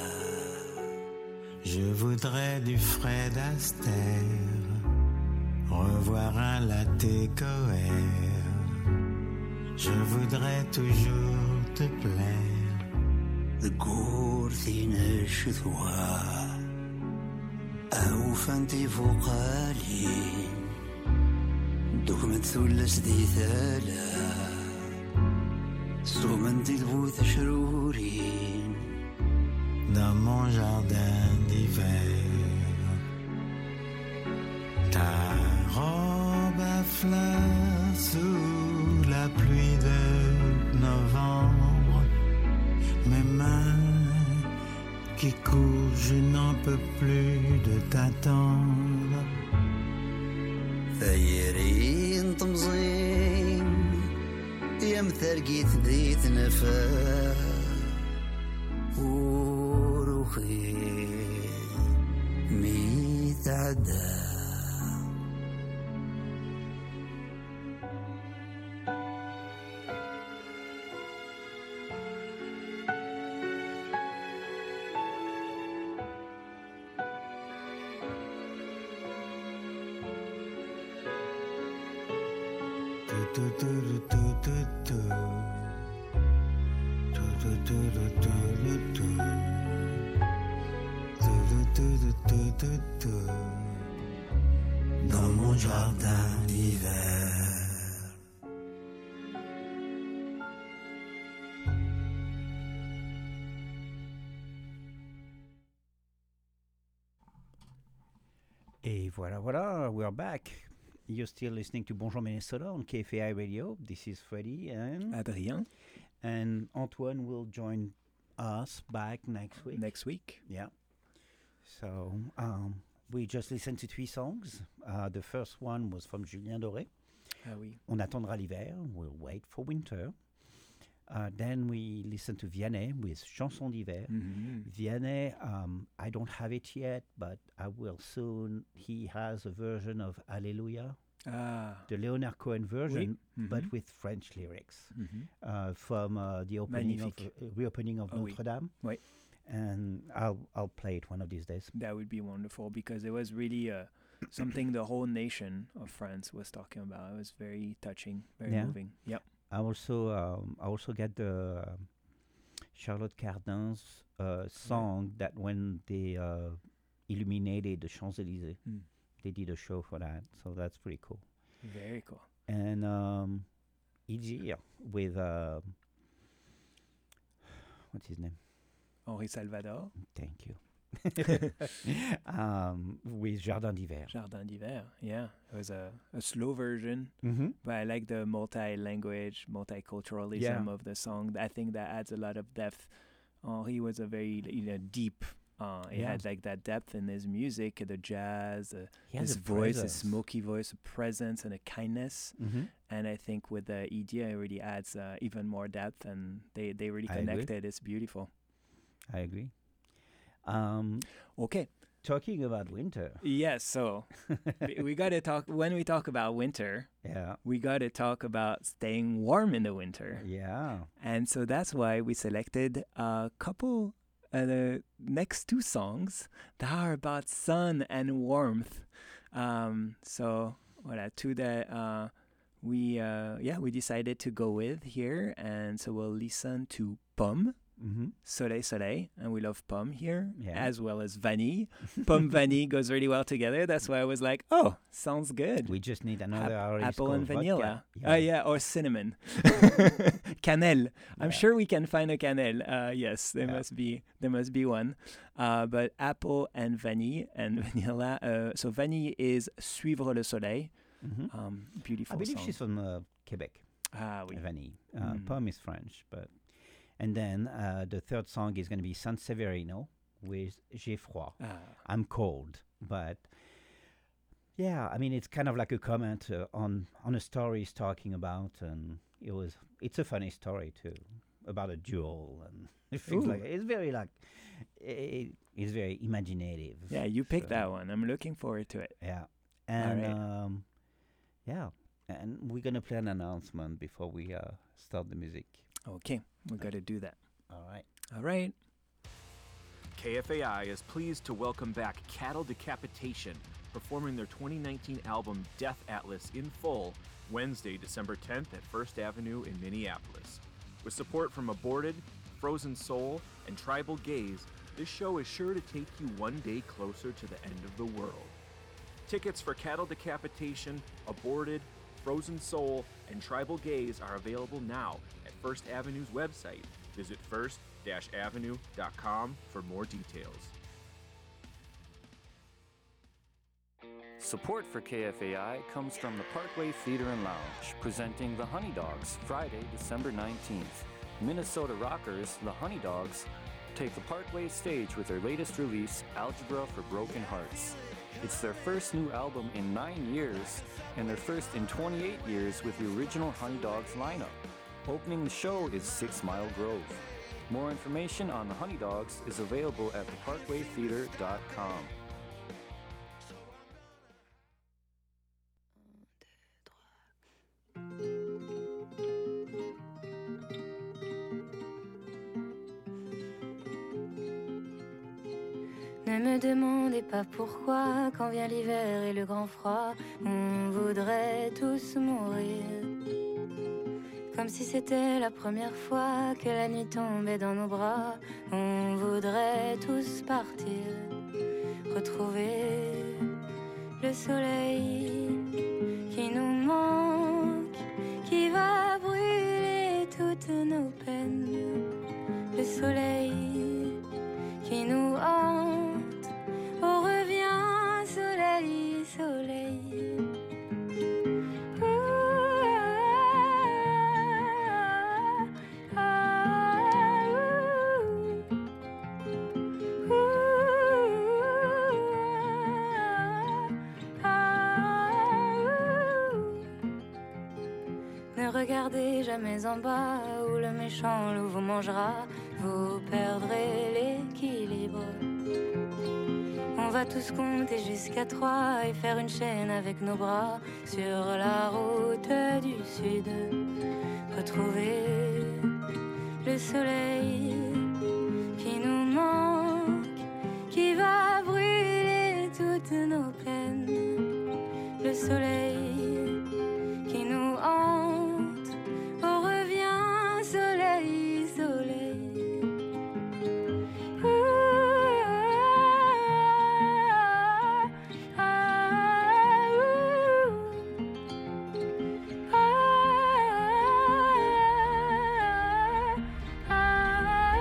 Je voudrais du Fred Astaire, revoir un latte coère. Je voudrais toujours te plaire. ذكور فينا الشثوى أو فانتي فوقالي دوك ثلث ذي ثالا سومنتي البوث شرورين dans mon jardin d'hiver. Ta robe à fleurs sous la pluie de novembre, mes mains qui courent, je n'en peux plus de t'attendre. ثيرين طمزين يم ثرقيت ذيت نفا وروخي ميت عدا. Dans mon jardin d'hiver. Et voilà, voilà, we're back. You're still listening to Bonjour Minnesota on K F A I Radio. This is Freddie and Adrien. And Antoine will join us back next week. Next week. Yeah. So um, we just listened to three songs. Uh, the first one was from Julien Doré. Ah oui. On attendra l'hiver. We'll wait for winter. Uh, then we listened to Vianney with Chanson d'hiver. Mm-hmm. Vianney, um, I don't have it yet, but I will soon. He has a version of Alleluia, ah. the Leonard Cohen version, oui. but mm-hmm. with French lyrics mm-hmm. uh, from uh, the opening of, uh, reopening of oh, Notre oui. Dame. Oui. And I'll I'll play it one of these days. That would be wonderful because it was really uh, something the whole nation of France was talking about. It was very touching, very yeah. moving. Yep. I also um, I also get the uh, Charlotte Cardin's uh, song yeah. that when they uh, illuminated the Champs-Élysées, mm. they did a show for that. So that's pretty cool. Very cool. And um, Igir with uh, what's his name? Henri Salvador. Thank you. um, with Jardin d'hiver. Jardin d'hiver, yeah. It was a, a slow version, mm-hmm. but I like the multi-language, multiculturalism yeah. of the song. I think that adds a lot of depth. Henri was a very you know, deep Uh, he Yeah. had like that depth in his music, the jazz, uh, He has his a voice, his presence. smoky voice, a presence, and a kindness. Mm-hmm. And I think with the E D, it really adds uh, even more depth, and they, they really I agree. connected. It's beautiful. I agree. Um, Okay. talking about winter. Yes, so we, we got to talk, when we talk about winter, Yeah. we got to talk about staying warm in the winter. Yeah. And so that's why we selected a couple, uh, the next two songs that are about sun and warmth. Um, so, voilà, two that uh, we, uh, yeah, we decided to go with here. And so we'll listen to Pomme, Mm-hmm. Soleil Soleil, and we love Pomme here, Yeah. as well as Vanille. Pomme Vanille goes really well together. That's why I was like, oh, sounds good. We just need another Ap- orange apple called and vanilla. vodka. Uh, yeah, or cinnamon. Cannelle. I'm Yeah. sure we can find a cannelle. Uh, yes, there Yeah. must be there must be one. Uh, but apple and vanille and vanilla. Uh, so vanille is Suivre le Soleil. Mhm. Um, I beautiful believe song. she's from uh, Quebec. Ah oui. Vanille. Uh, Mm. Pomme is French, but and then uh, the third song is going to be San Severino with J'ai froid. Ah. I'm cold, but yeah, I mean it's kind of like a comment uh, on on a story he's talking about, and it was it's a funny story too about a duel and things Ooh. like it's very like it, it's very imaginative. Yeah, you picked So, that one. I'm looking forward to it. Yeah, and right. um, yeah, and we're gonna play an announcement before we uh, start the music. Okay, we got to do that. All right. All right. K F A I is pleased to welcome back Cattle Decapitation, performing their twenty nineteen album Death Atlas in full Wednesday, December tenth at First Avenue in Minneapolis. With support from Aborted, Frozen Soul, and Tribal Gaze, this show is sure to take you one day closer to the end of the world. Tickets for Cattle Decapitation, Aborted, Frozen Soul, and Tribal Gaze are available now at First Avenue's website. Visit first avenue dot com for more details. Support for K F A I comes from the Parkway Theater and Lounge, presenting The Honey Dogs, Friday, December nineteenth. Minnesota rockers, The Honey Dogs, take the Parkway stage with their latest release, Algebra for Broken Hearts. It's their first new album in nine years, and their first in twenty-eight years with the original Honey Dogs lineup. Opening the show is Six Mile Grove. More information on the Honey Dogs is available at the parkway theater dot com. Ne me demandez pas pourquoi, quand vient l'hiver et le grand froid, on voudrait tous mourir. Comme si c'était la première fois que la nuit tombait dans nos bras, on voudrait tous partir, retrouver le soleil qui nous manque, qui va brûler toutes nos peines, le soleil qui nous hante, oh reviens soleil, soleil. Ne regardez jamais en bas où le méchant loup vous mangera, vous perdrez l'équilibre. On va tous compter jusqu'à trois et faire une chaîne avec nos bras sur la route du sud. Retrouver le soleil qui nous manque, qui va brûler toutes nos peines. Le soleil qui nous hante, oh reviens soleil, soleil. Ouh, ah, ah, ouh. Ah, ah, ah,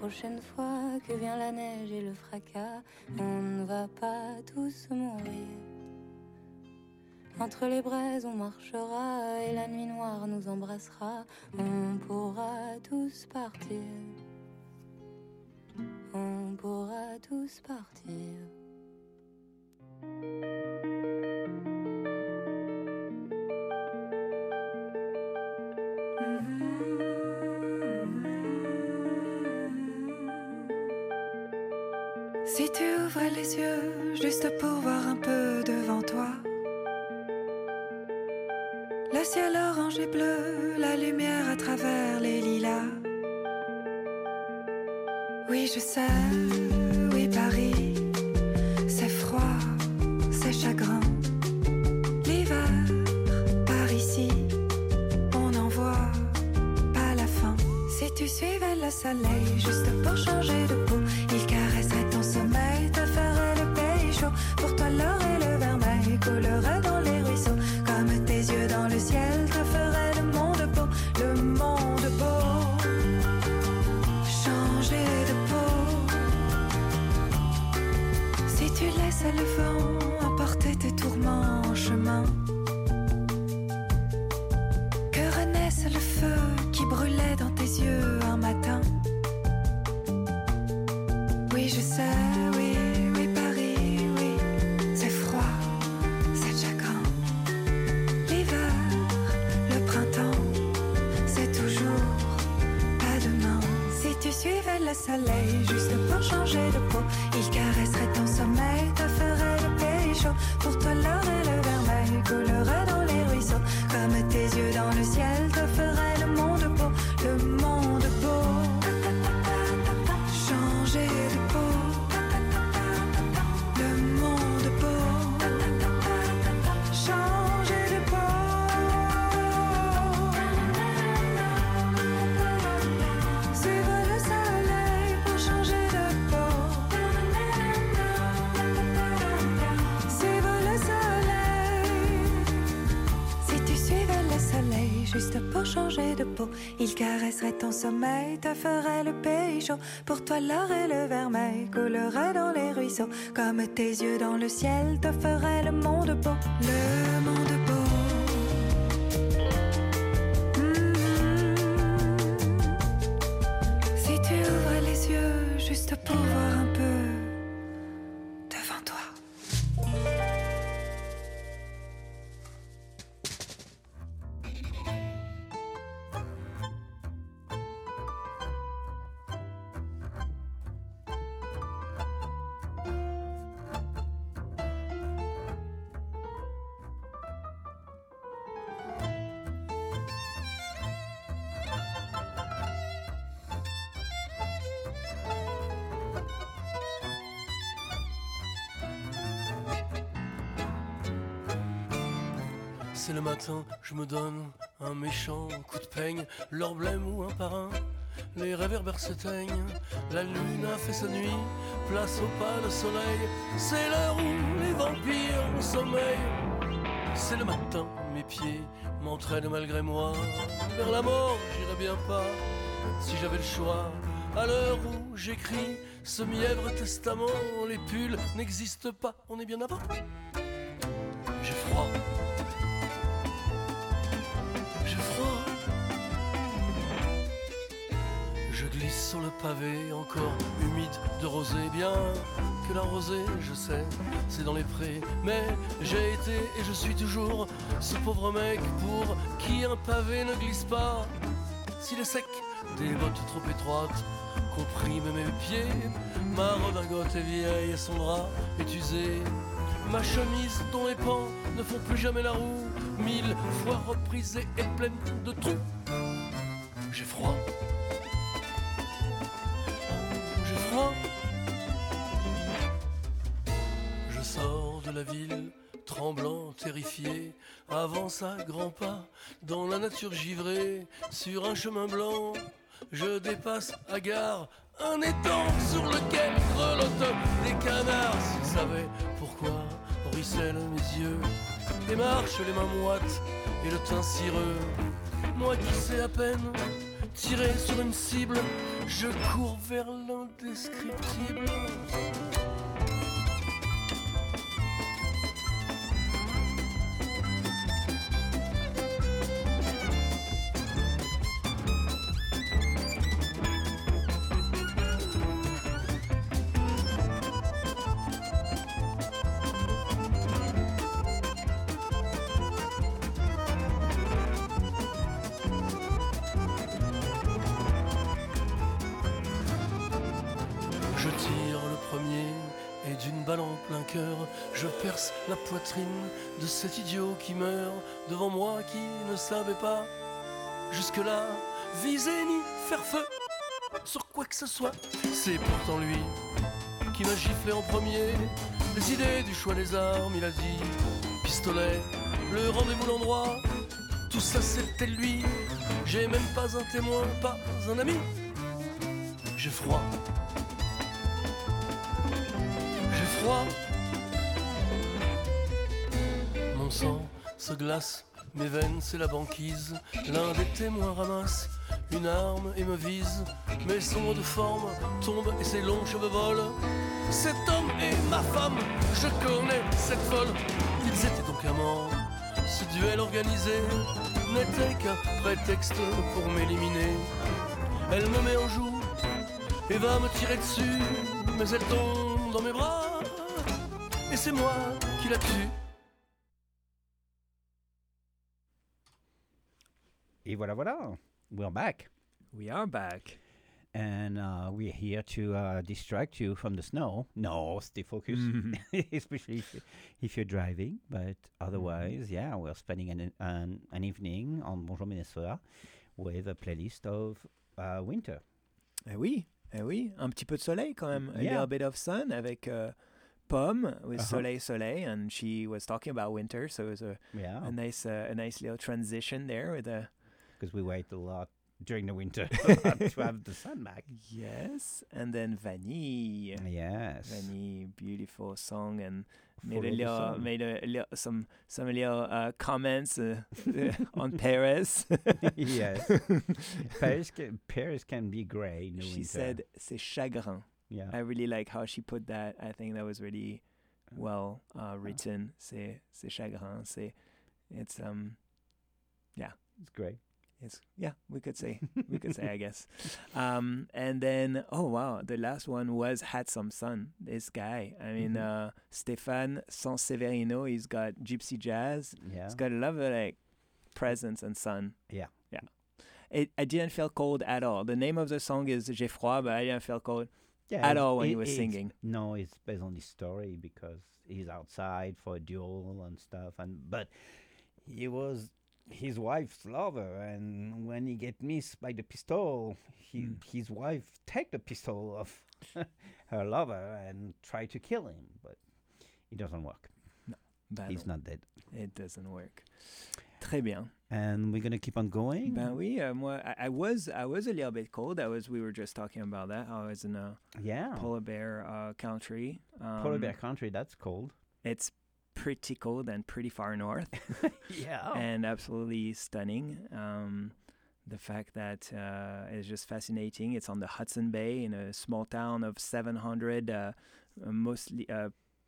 prochaine fois que vient la neige et le fracas, on ne va pas tous mourir. Entre les braises on marchera et la nuit noire nous embrassera. On pourra tous partir. On pourra tous partir. Si tu ouvrais les yeux juste pour voir un peu devant toi, le ciel orange et bleu, la lumière à travers les lilas. Oui, je sais, oui, Paris, c'est froid, c'est chagrin. L'hiver, par ici, on n'en voit pas la fin. Si tu suivais le soleil juste pour changer de peau, il caresserait ton sommeil, te ferait le pays chaud. Pour toi, l'or et le vermeil coulerait dans les ruisseaux. Comme tes yeux dans le ciel te ferait le monde beau, le monde beau. Changer de peau. Si tu laisses le vent emporter tes tourments en chemin, que renaisse le feu qui brûlait dans tes yeux un matin. Oui, je sais, oui, oui, Paris, oui, c'est froid, c'est chagrin. L'hiver, le printemps, c'est toujours pas demain. Si tu suivais le soleil juste pour changer de peau, il caresserait ton sommeil, te ferait le pays chaud. Pour toi, l'or et le vermeil coulerait dans les ruisseaux. Comme tes yeux dans le ciel te ferait le monde beau, le monde beau. Changer de peau, le monde beau. Changer de peau. Suivre le soleil pour changer de peau. Suivre le soleil. Si tu suivais le soleil juste pour changer de peau, il caresserait ton sommeil, te ferait le pays chaud. Pour toi, l'or et le vermeil coulerait dans les ruisseaux. Comme tes yeux dans le ciel te ferait le monde beau, le monde beau. Si tu ouvres les yeux juste pour voir un peu devant toi. C'est le matin, je me donne un méchant coup de peigne, leur blême ou un parrain, les réverbères s'éteignent, la lune a fait sa nuit, place au pâle soleil, c'est l'heure où les vampires sommeillent. C'est le matin, mes pieds m'entraînent malgré moi, vers la mort j'irais bien pas, si j'avais le choix. À l'heure où j'écris ce mièvre testament, les pulls n'existent pas, on est bien avant. J'ai froid. Je glisse sur le pavé, encore humide de rosée, bien que la rosée, je sais, c'est dans les prés. Mais j'ai été et je suis toujours ce pauvre mec pour qui un pavé ne glisse pas. S'il est sec, des bottes trop étroites compriment mes pieds. Ma redingote est vieille et son drap est usé. Ma chemise dont les pans ne font plus jamais la roue, mille fois reprisée et pleine de trous. J'ai froid. J'ai froid. Je sors de la ville, tremblant, terrifié, avance à grands pas, dans la nature givrée, sur un chemin blanc. Je dépasse à gare un étang sur lequel grelottent des canards. S'ils savaient pourquoi ruissellent mes yeux et marchent les mains moites et le teint cireux. Moi qui sais à peine tirer sur une cible, je cours vers l'indescriptible. Je perce la poitrine de cet idiot qui meurt devant moi qui ne savait pas jusque-là viser ni faire feu sur quoi que ce soit. C'est pourtant lui qui m'a giflé en premier. Les idées du choix des armes, il a dit pistolet, le rendez-vous, l'endroit, tout ça c'était lui. J'ai même pas un témoin, pas un ami. J'ai froid. J'ai froid. Mon sang se glace, mes veines c'est la banquise. L'un des témoins ramasse une arme et me vise. Mes sombres de forme tombent et ses longs cheveux volent. Cet homme est ma femme, je connais cette folle. Ils étaient donc amants, ce duel organisé n'était qu'un prétexte pour m'éliminer. Elle me met en joue et va me tirer dessus, mais elle tombe dans mes bras et c'est moi qui la tue. Et voilà, voilà. We're back. We are back. And uh, we're here to uh, distract you from the snow. No, stay focused, Mm-hmm. especially if, if you're driving. But otherwise, mm-hmm. yeah, we're spending an, an, an evening on Bonjour Minnesota with a playlist of uh, winter. Eh oui, eh oui. Un petit peu de soleil quand même. A Yeah. little bit of sun avec uh, Pomme with Uh-huh. Soleil Soleil. And she was talking about winter. So it was a, Yeah. a, nice, uh, a nice little transition there with a... Because we wait a lot during the winter to have the sun back. Yes, and then Vanille. Yes. Vanille, beautiful song, and made Follow a the little, sun. made a little, some some little uh, comments uh, on Paris. Yes. Paris can, Paris can be gray in the She winter. said c'est chagrin. Yeah. I really like how she put that. I think that was really well uh, written. C'est c'est chagrin. C'est it's um yeah. It's great. It's yeah, we could say, we could say, I guess. Um, and then, oh wow, the last one was Had Some Sun. This guy, I mean, Mhm. uh, Stéphane Sanseverino. He's got gypsy jazz. Yeah. He's got a lot of like presence and sun. Yeah. Yeah. It, I didn't feel cold at all. The name of the song is J'ai froid, but I didn't feel cold Yeah, at it's- all when he it- was it's- singing. No, it's based on this story because he's outside for a duel and stuff, and but he was his wife's lover, and when he get missed by the pistol, he, his wife take the pistol of her lover and try to kill him, but it doesn't work. No, ben He's non. not dead. It doesn't work. Très bien. And we're gonna keep on going. Ben oui, euh, moi, I, I was I was a little bit cold. I was we were just talking about that. How I was in a Yeah. polar bear uh, country. Um, Polar bear country, that's cold. It's pretty cold and pretty far north. Yeah. And absolutely stunning. Um, the fact that uh, is just fascinating. It's on the Hudson Bay in a small town of seven hundred, uh, uh, mostly uh,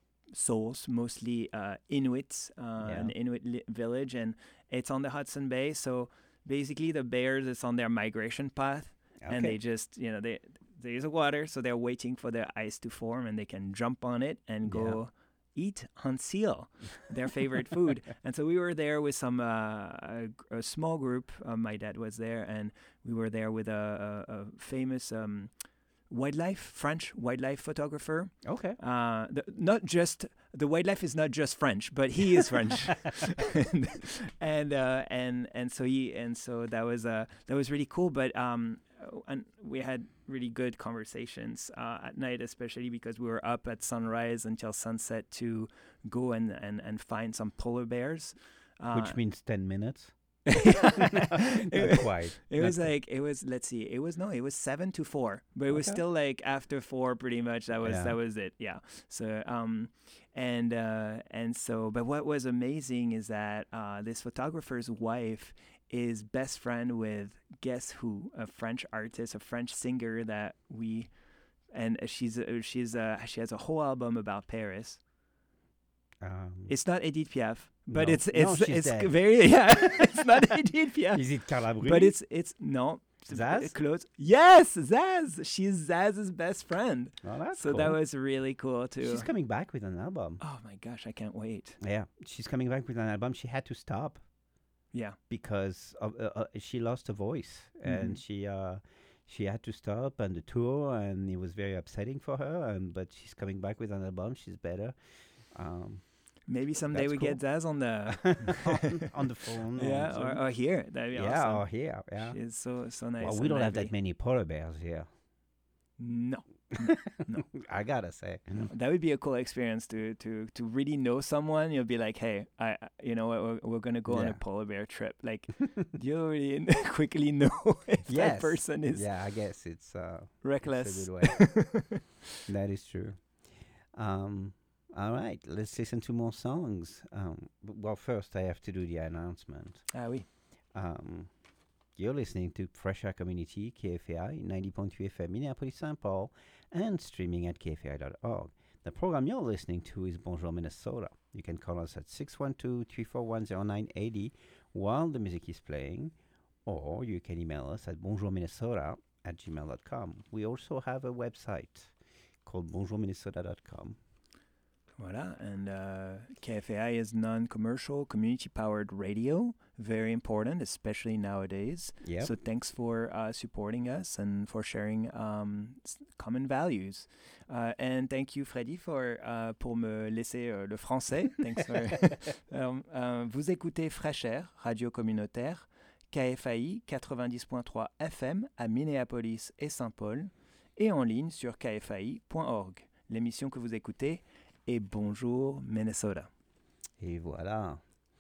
souls, mostly uh, Inuits, uh, Yeah. an Inuit li- village, and it's on the Hudson Bay. So basically, the bears it's on their migration path, and Okay. they just you know they there's a water, so they're waiting for the ice to form, and they can jump on it and go. Eat hunt seal, their favorite food. And so we were there with some uh, a, a small group. Uh, my dad was there, and we were there with a, a, a famous um, wildlife French wildlife photographer. Okay. Uh, the, not just the wildlife is not just French, but he is French. and and, uh, and and so he and so that was uh, that was really cool. But um, and we had really good conversations uh, at night, especially because we were up at sunrise until sunset to go and, and, and find some polar bears. Uh, Which means ten minutes. it, Not quite. It Not was quite. like it was. Let's see. It was no. It was seven to four, but it was Okay. still like after four, pretty much. That was Yeah. that was it. Yeah. So um, and uh, and so, but what was amazing is that uh, this photographer's wife is best friend with Guess Who, a French artist, a French singer that we, and she's uh, she's uh, she has a whole album about Paris. Um, it's not Edith Piaf, but no. it's it's No, she's it's dead. very yeah. It's not Edith Piaf. Is it Carla Bruni? But it's it's no. Zaz? Close. Yes, Zaz. She's Zaz's best friend. Oh, that's so cool. that was really cool too. She's coming back with an album. Oh my gosh, I can't wait. Yeah, she's coming back with an album. She had to stop. Yeah. Because of uh, uh, she lost her voice, and Mhm. she uh, she had to stop and the tour, and it was very upsetting for her. And but she's coming back with an album. She's better. Um, Maybe someday that's we cool. get Zaz on the on, on the phone. yeah, on or, Zoom. or here. That'd be yeah, awesome. or here. Yeah. She's so so nice. Well, we don't and have that lovely. many polar bears here. No. No. I gotta say. No, that would be a cool experience to to to really know someone. You'll be like, hey, I, I- you know what, we're, we're gonna go on Yeah. a polar bear trip. Like, you already quickly know if Yes. that person is Yeah, I guess it's uh, reckless. It's a good way. That is true. Um, all right, let's listen to more songs. Um, b- well, first I have to do the announcement. Ah oui. Um, you're listening to Fresh Air Community, K F A I, ninety point three F M, Minneapolis, Saint Paul, and streaming at K F A I dot org. The program you're listening to is Bonjour Minnesota. You can call us at six one two, three four one, zero nine eight zero while the music is playing, or you can email us at bonjourminnesota at gmail dot com. We also have a website called bonjour minnesota dot com. Voilà, and uh, K F A I is non-commercial, community-powered radio. Very important, especially nowadays. Yep. So thanks for uh, supporting us and for sharing um, s- common values. Uh, and thank you, Freddy, for uh, pour me laisser euh, le français. Thanks for. um, uh, vous écoutez Fresh Air, radio communautaire, K F A I quatre-vingt-dix point trois F M à Minneapolis et Saint-Paul, et en ligne sur k f a i point org. L'émission que vous écoutez est Bonjour Minnesota. Et voilà.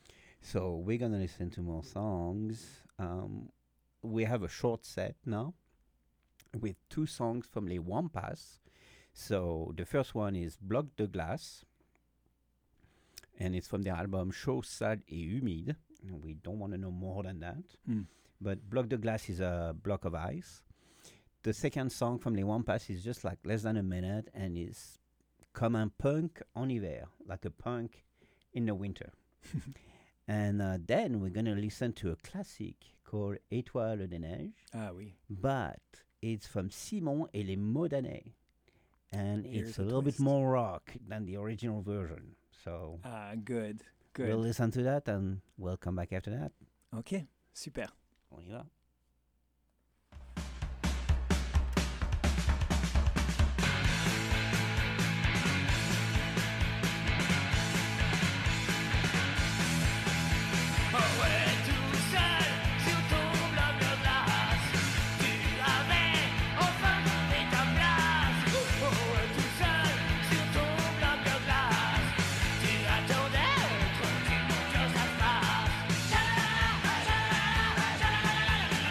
So we're going to listen to more songs. Um, we have a short set now with two songs from Les Wampas. So the first one is Bloc de Glace, and it's from the album Chaud, Sale et Humide. And we don't want to know more than that. Mm. But Bloc de Glace is a block of ice. The second song from Les Wampas is just like less than a minute and is comme un punk en hiver, like a punk in the winter. And uh, then we're going to listen to a classic called Étoile de Neige. Ah oui. But it's from Simon et les Modanais. And Here's it's a a little twist. bit more rock than the original version. So Ah, good, good. we'll listen to that and we'll come back after that. Ok, super. On y va. Oh ouais, tout seul sur ton bloc de glace, tu avais enfin trouvé ta place. Oh ouais, tout seul sur ton bloc de glace, tu attendais tranquillement que ça se passe.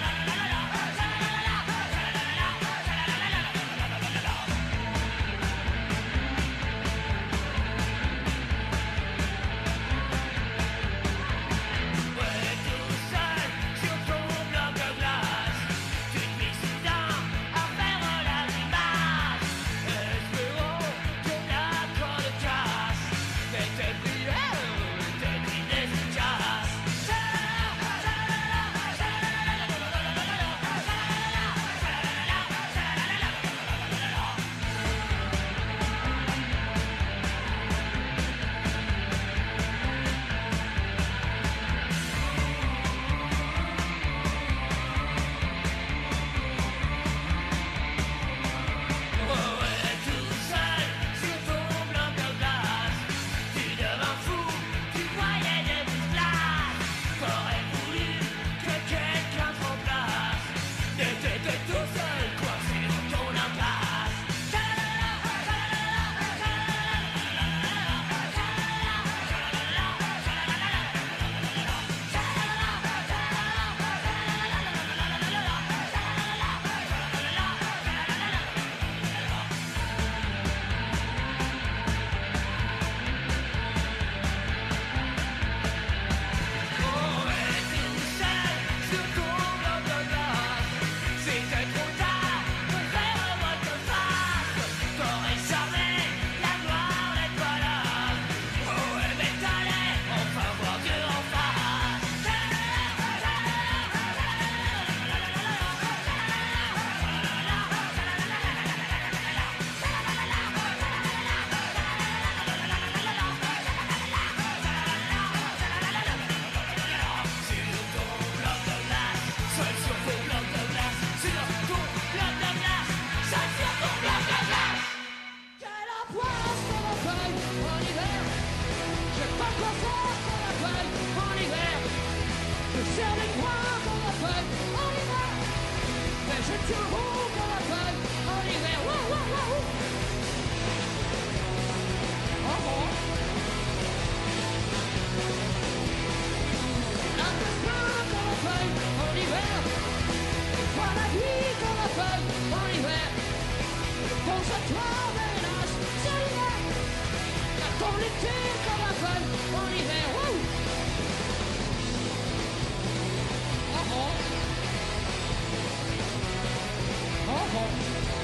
pense à toi, mais hélas, c'est l'hiver. J'attends l'été comme un vol en hiver. Wouh! Oh oh. Oh oh.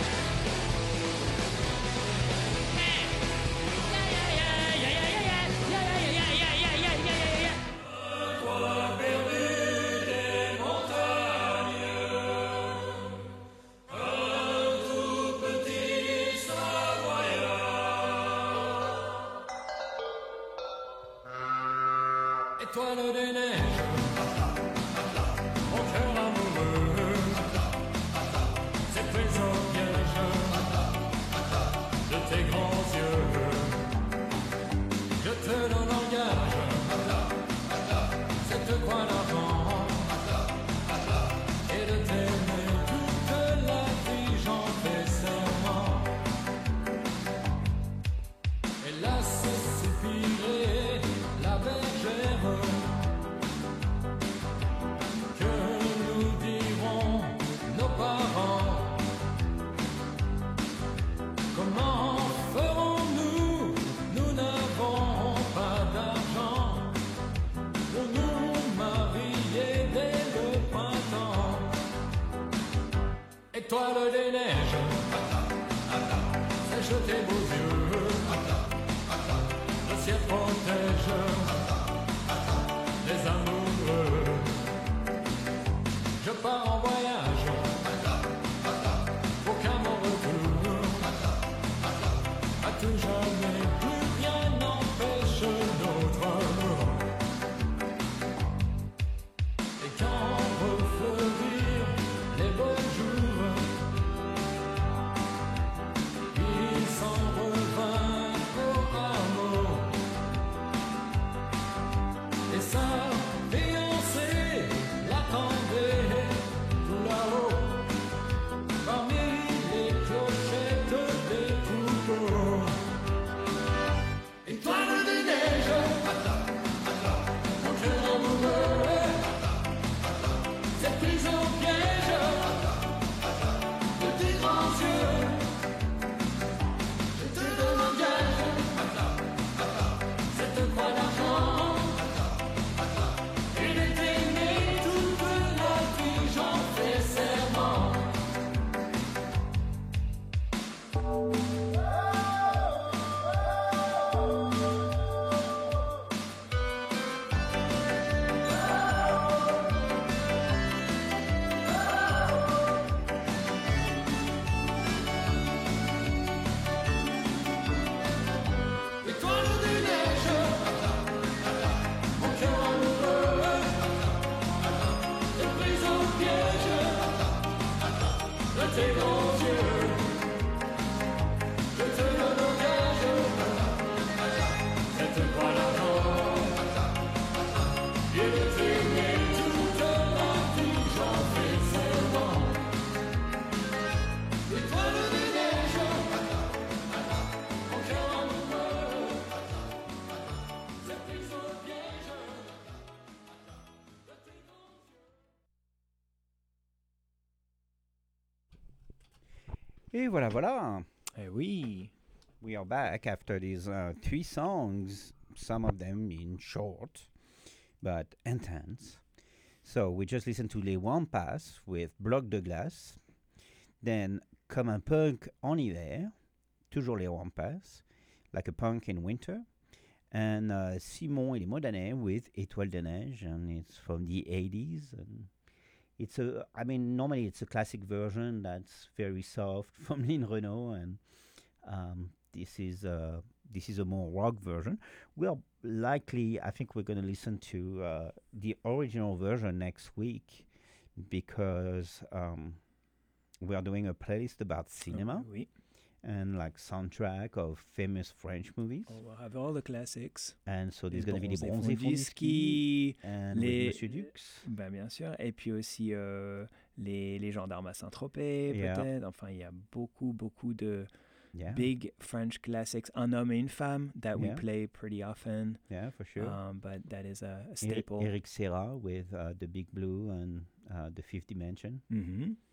Étoile des neiges, mon cœur amoureux, c'est pris au piège de tes grands yeux. Je te donne en gage cette croix d'argent et de t'aimer toute la vie, j'en fais serment. Et là, c'est soupiré, la bergère, que nous diront nos parents. Comment ferons-nous? Nous n'avons pas d'argent pour nous marier dès le printemps. Étoile des neiges, sèche tes beaux yeux, le ciel protège les amoureux. Je pars en voyage, aucun mon retour. À tout jamais, plus rien n'empêche notre amour. Et quand refleurir les beaux jours, il s'en revint au hameau. Et sa fiancée l'attendait tout là-haut, parmi les clochettes des troupeaux. Étoile des neiges, mon cœur amoureux, c'est prise au piège de tes grands yeux. Je te donne en gage cette croix d'argent et de t'aimer toute la vie, j'en fais serment. Étoile des neiges, mon cœur amoureux, est prise au piège de tes grands yeux. Je te donne en gage cette croix d'argent et de t'aimer toute la vie, j'en fais serment. Étoile des neiges, mon cœur amoureux, c'est prise au piège de tes grands Et voilà, voilà. Eh oui. We are back after these uh, three songs, some of them in short, but intense. So we just listened to Les Wampas with Bloc de Glace. Then Comme un punk en hiver, toujours Les Wampas, like a punk in winter. And uh, Simon et les Modanais with Étoile de Neige, and it's from the eighties. And it's a, I mean, normally it's a classic version that's very soft from Lynn Renault, and um, this is uh, this is a more rock version. Well, likely, I think we're going to listen to uh, the original version next week because um, we are doing a playlist about cinema. Oh, oui. And like soundtrack of famous French movies. On va have all the classics. And so there's Les going to be the Bronzés Bronzés Fondisky, Fondisky and les with Monsieur Dux. Ben, bien sûr. Et puis aussi euh, les, les gendarmes à Saint-Tropez, Yeah. peut-être. Enfin, il y a beaucoup, beaucoup de Yeah. big French classics. Un homme et une femme that we Yeah. play pretty often. Yeah, for sure. Um, but that is a, a Eric, staple. Eric Serra with uh, The Big Blue and uh, The Fifth Dimension. Mhm.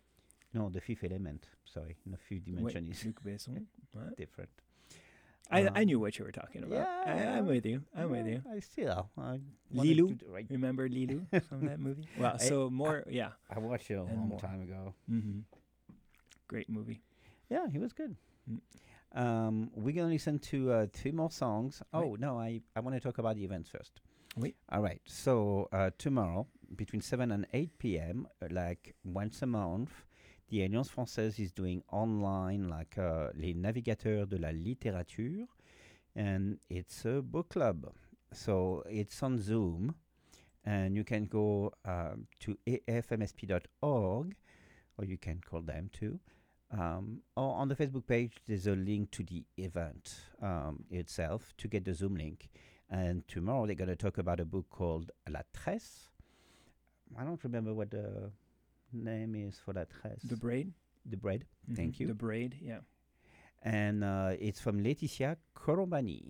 No, The Fifth Element. Sorry, the Fifth Dimension Wait, is Luc Besson. What? different. I Um, I knew what you were talking about. Yeah, I, I'm with you. I'm with yeah, you. I still. I wanted Lilou. to do- right. Remember Lilou from that movie? Well, I- so more, yeah. I watched it a And long more. time ago. Mm-hmm. Great movie. Yeah, he was good. Mm. Um, we're gonna listen to uh, three more songs. Right. Oh no, I I want to talk about the events first. Oui. All right. So uh, tomorrow, between seven and eight p.m., uh, like once a month, the Alliance Française is doing online, like uh, les navigateurs de la littérature, and it's a book club. So it's on Zoom, and you can go um, to a f m s p dot org, or you can call them too. Um, or on the Facebook page, there's a link to the event um, itself to get the Zoom link. And tomorrow they're going to talk about a book called La Tresse. I don't remember what the name is for La Tresse. The Braid. The Braid. Mhm. Thank you. The Braid, yeah. And uh, it's from Laetitia Corombani.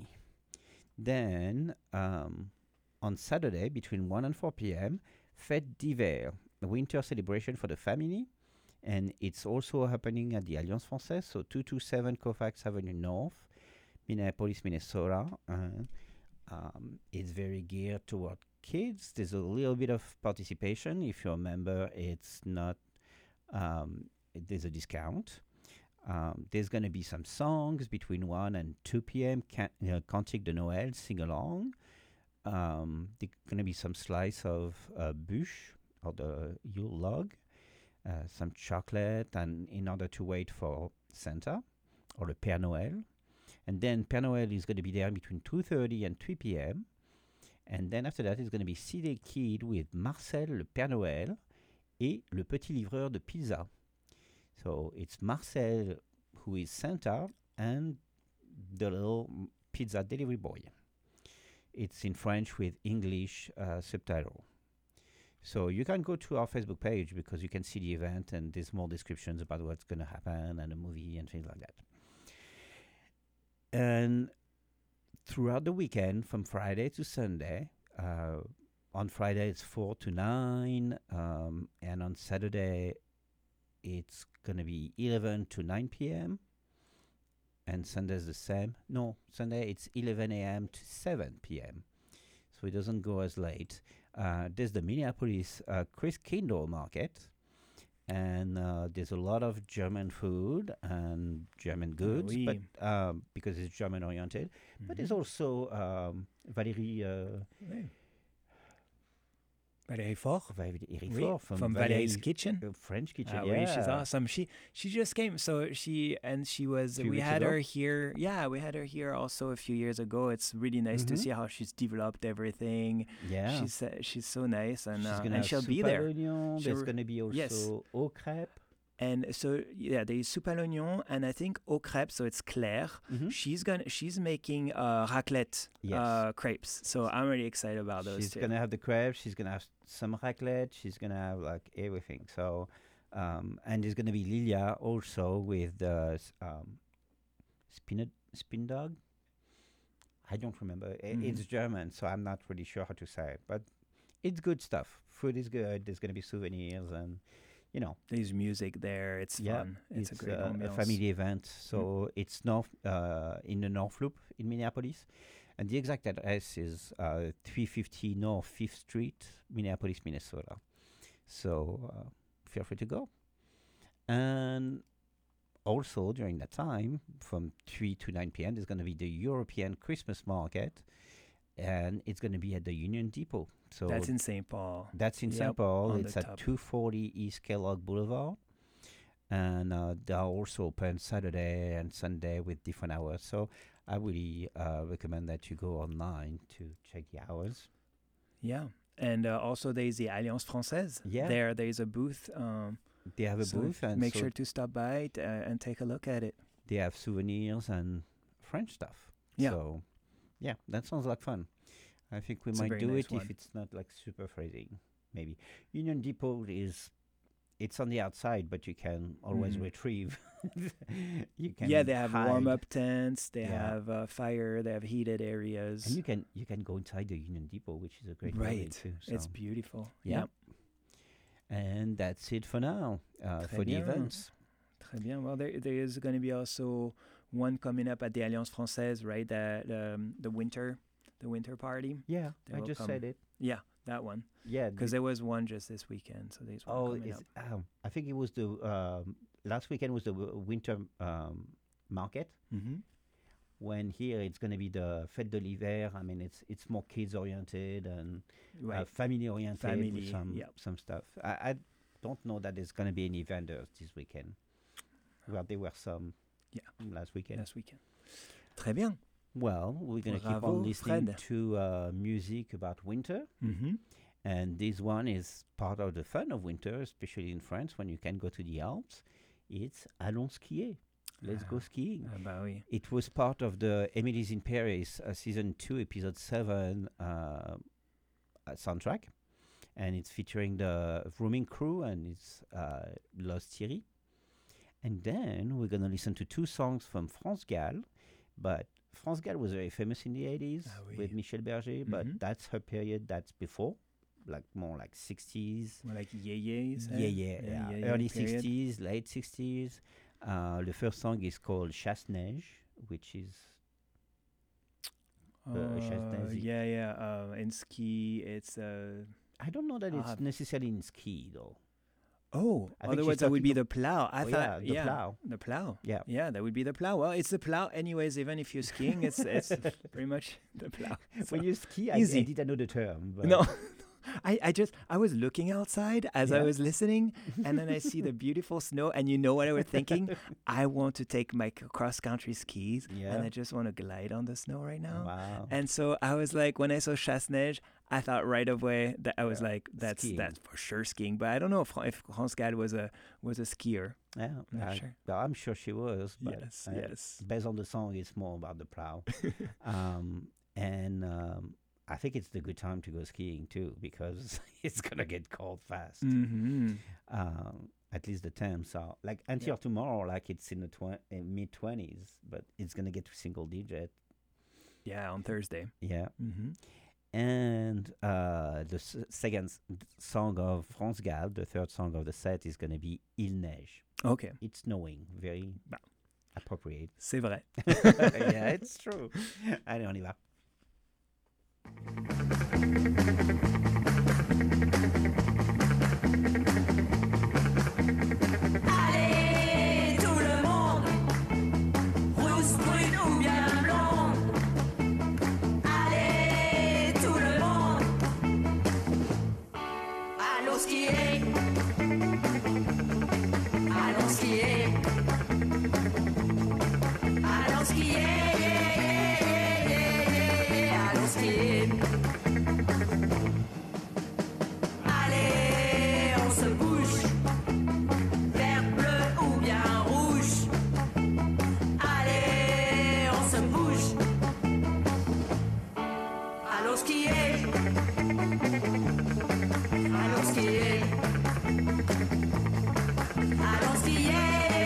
Then um, on Saturday between one and four p.m., Fête d'hiver, a winter celebration for the family. And it's also happening at the Alliance Française, so two twenty-seven Colfax Avenue North, Minneapolis, Minnesota. Uh, um, it's very geared toward kids. There's a little bit of participation. If you're a member, it's not, um, there's a discount. Um, there's going to be some songs between one and two p.m. Can, you know, Cantique de Noël, sing along. Um, there's going to be some slice of uh, bûche, or the Yule log. Uh, some chocolate, and in order to wait for Santa or the Père Noël. And then Père Noël is going to be there between two thirty and three p.m. And then after that, it's going to be See the Kid with Marcel le Père Noël et le petit livreur de pizza. So it's Marcel who is Santa and the little m- pizza delivery boy. It's in French with English uh, subtitle. So you can go to our Facebook page because you can see the event and there's more descriptions about what's going to happen and the movie and things like that. And throughout the weekend, from Friday to Sunday, uh, on Friday it's four to nine, um, and on Saturday it's going to be eleven to nine p.m. And Sunday's the same. No, Sunday it's eleven a.m. to seven p.m. So it doesn't go as late. Uh, there's the Minneapolis uh, Chris Kindle Market, and uh, there's a lot of German food and German goods, oui. but um, because it's German oriented. But there's Mhm. also um, Valérie uh, Oui. Valérie Faure. Valérie Oui, Faure from, Valérie's Valérie- Kitchen. uh, French Kitchen. Ah, yeah, oui, she's awesome. She she just came. So she and she was. Few we weeks had ago? her here. Yeah, we had her here also a few years ago. It's really nice to Mhm. see how she's developed everything. Yeah. she's uh, she's so nice, and She's uh, gonna and have she'll be soupe à there. l'oignon. She'll There's re- going to be also yes. au crêpes. And so yeah, there is soupe à l'oignon, and I think au crêpes. So it's Claire. Mhm. She's gonna she's making uh, raclette Yes. uh, crepes. So I'm really excited about those She's too. gonna have the crepes. She's gonna have s- some raclette. She's gonna have like everything. So, um, and there's gonna be Lilia also with the s- um, spin spin dog. I don't remember. I- Mhm. It's German, so I'm not really sure how to say it. But it's good stuff. Food is good. There's gonna be souvenirs and, you know, There's music there. It's yeah, fun. It's, a great uh, a ambiance. family event. So it's north uh, in the North Loop in Minneapolis, and the exact address is uh, three fifty North Fifth Street, Minneapolis, Minnesota. So uh, feel free to go. And also during that time, from three to nine p.m., there's going to be the European Christmas market, and it's going to be at the Union Depot. So That's in Saint Paul. that's in Yep, Saint Paul. on It's the at top. two forty East Kellogg Boulevard. And uh, they are also open Saturday and Sunday with different hours. So I really uh, recommend that you go online to check the hours. Yeah. And uh, also there's the Alliance Française. Yeah. There there's a booth. Um, They have a so booth, and make so sure to stop by it, uh, and take a look at it. they have souvenirs and French stuff. Yeah. So, yeah, that sounds like fun. I think we It's a might very do nice it one. if it's not like super freezing. Maybe Union Depot is. It's on the outside, but you can always Mhm. retrieve. you can Yeah, they have hide. warm up tents. They Yeah. have uh, fire. They have heated areas. And you can you can go inside the Union Depot, which is a great building right. too. It's so. beautiful. Yeah. Yep. And that's it for now uh, Très for bien. the events. Très bien. Well, there there is going to be also one coming up at the Alliance Française, right? The um, the winter, the winter party. Yeah, They I will just come. said it. Yeah, that one. Yeah, because the- there was one just this weekend, so there's one Oh, coming is, up. um, I think it was the um, last weekend was the w- winter um, market. Mhm. When here it's going to be the Fête de l'Hiver. I mean, it's it's more kids oriented and uh, Right. family oriented Family, with some yep. some stuff. I, I don't know that there's going to be any vendors this weekend. Well, there were some. Yeah. Last weekend. Last weekend. Très bien. Well, we're going to keep Bravo, on listening Fred. to uh, music about winter. Mhm. And this one is part of the fun of winter, especially in France when you can go to the Alps. It's Allons skier. Let's go skiing. Ah bah oui. It was part of the Emily's in Paris uh, season two, episode seven uh, uh, soundtrack. And it's featuring the rooming crew and it's uh, Lost Thierry. And then we're going to listen to two songs from France Gall. But France Gall was very famous in the eighties Ah oui. with Michel Berger, but Mhm. that's her period, that's before, like more like sixties. More like yé-yés, Yeah, eh? yeah, yeah. yeah, Early period. sixties, late sixties. Uh, the first song is called Chasse-Neige, which is uh, Uh, Chasse-Neige. yeah, yeah. Uh, in ski, it's. Uh, I don't know that I'll it's have- necessarily in ski, though. Oh, I think she's otherwise that would be talking the plow. I Oh, thought, yeah, the plow. the plow. Yeah. yeah, that would be the plow. Well, it's the plow, anyways. Even if you're skiing, it's it's pretty much the plow. When So, you ski, I, I easy. didn't know the term. But No, I, I just I was looking outside as I Yeah. was listening, and then I see the beautiful snow, and you know what I was thinking? I want to take my cross country skis, Yeah. and I just want to glide on the snow right now. Wow. And so I was like, when I saw Chasse-Neige, I thought right away that I was Yeah, like, that's skiing. that's for sure skiing. But I don't know if if France Gall was a was a skier. Yeah, I'm not I, sure. well, I'm sure she was. But Yes, uh, yes. Based on the song, it's more about the plow. um, and um, I think it's the good time to go skiing too because it's gonna get cold fast. Mm-hmm. Um, at least the temps are like until tomorrow, like it's in the tw- in mid twenties, but it's gonna get to single digit. Yeah, on Thursday. Yeah. Mm-hmm. And uh, the s- second s- song of France Gall, the third song of the set, is going to be Il neige. Okay. It's snowing, very appropriate. C'est vrai. Yeah, it's true. Allez, on y va. Allez, tout le monde, rousse, brune ou bien blonde. Allez, tout le monde, allons skier. Allons skier. Allons skier. Yeah, yeah, yeah, yeah, yeah. Allons skier. Allez, on se bouge. Vert, bleu ou bien rouge. Allez, on se bouge. Allons skier. Allons skier. Allons skier.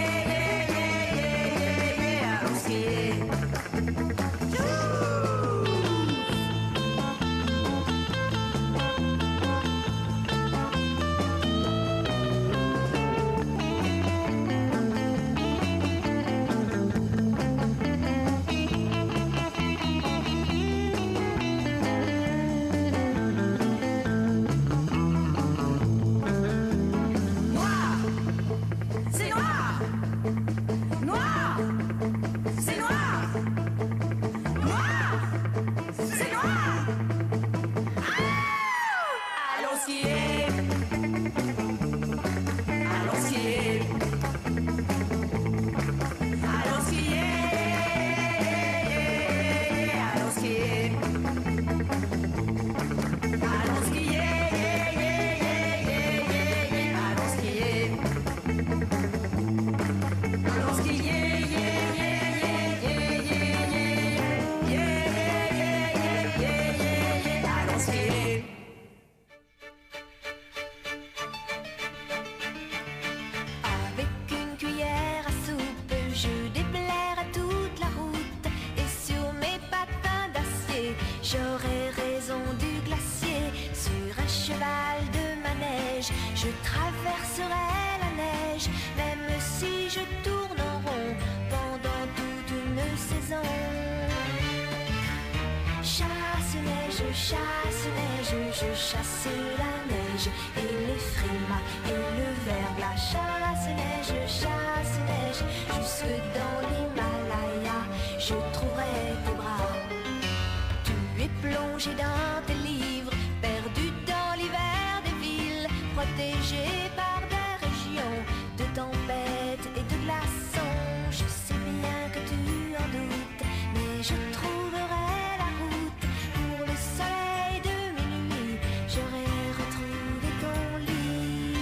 chasse neige, je chasse la neige et les frimas et le verglas. Chasse neige, chasse neige, jusque dans l'Himalaya, je trouverai tes bras. Tu es plongé dans tes livres, perdu dans l'hiver des villes, protégé par des régions de tempêtes et de glaçons. Je sais bien que tu en doutes, mais je trouverai la route pour le soleil de minuit. J'aurai retrouvé ton lit.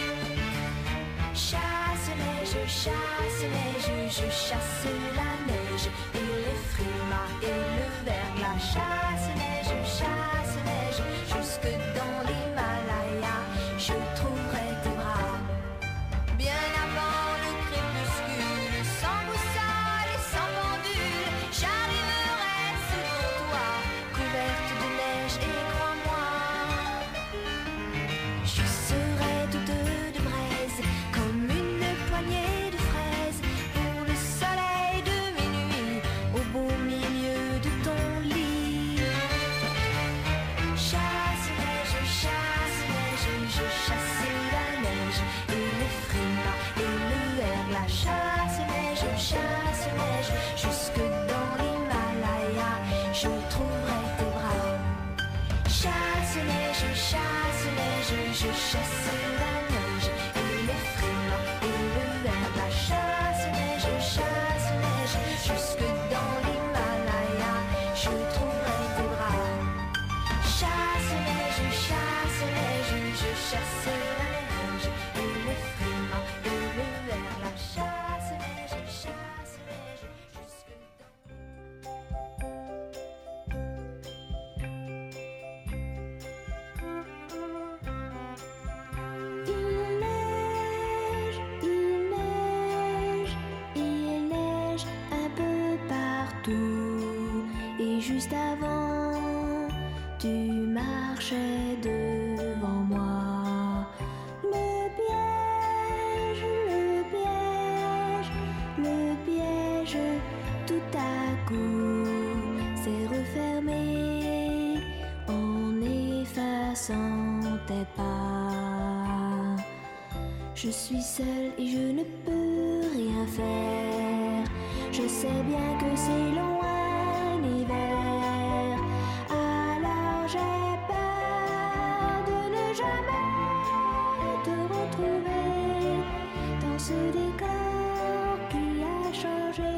Chasse neige, chasse neige, je chasse la neige et les frimas et le verglas. Chasse neige, chasse neige, jusque dans l'Himalaya, je trouverai tes bras. Bien avant le crépuscule, sans boussole et sans pendule, j'arriverai sous ton toit, couverte de neige et crois-moi, je serai toute de braise, comme une poignée de fraises, pour le soleil de minuit, au beau milieu de ton lit. Chasse neige, chasse neige, je chasse la neige et les frimas et le verglas. Chasse neige, chasse neige, jusque dans l'Himalaya, je trouverai tes bras. Chasse neige, chasse neige, je chasse la neige et les frimas et le verglas. Chasse neige, chasse neige, jusque dans l'Himalaya, je trouverai tes bras. Chasse neige, chasse neige, je chasse la neige et les frimas et le verglas. Chasse neige, chasse neige, jusque Il neige, il neige, il neige un peu partout. Et juste avant, tu marchais devant moi. Le piège, le piège, le piège, tout à coup s'est refermé en effaçant tes pas. Je suis seule et je ne peux rien faire. Je sais bien que c'est long un hiver. Alors j'ai peur de ne jamais te retrouver dans ce décor qui a changé.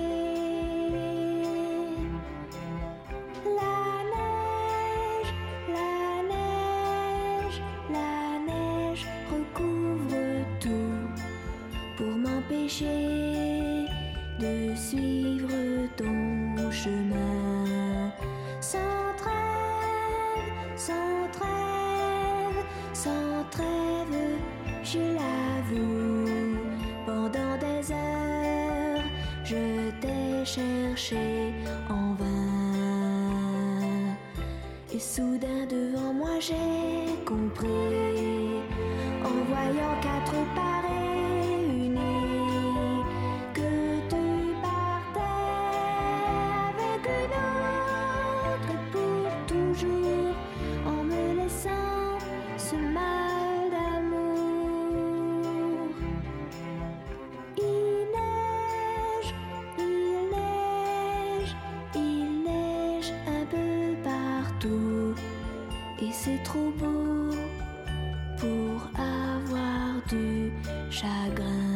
La neige, la neige, la neige recouvre tout pour m'empêcher de suivre ton chemin. Sans trêve, sans trêve, sans trêve, je l'avoue. Pendant des heures, je t'ai cherché en vain. Et soudain devant moi j'ai compris, en voyant quatre pas réunis, que tu partais avec une autre pour toujours, en me laissant ce mal d'amour. Il neige, il neige, il neige un peu partout, et c'est trop beau pour avoir du chagrin.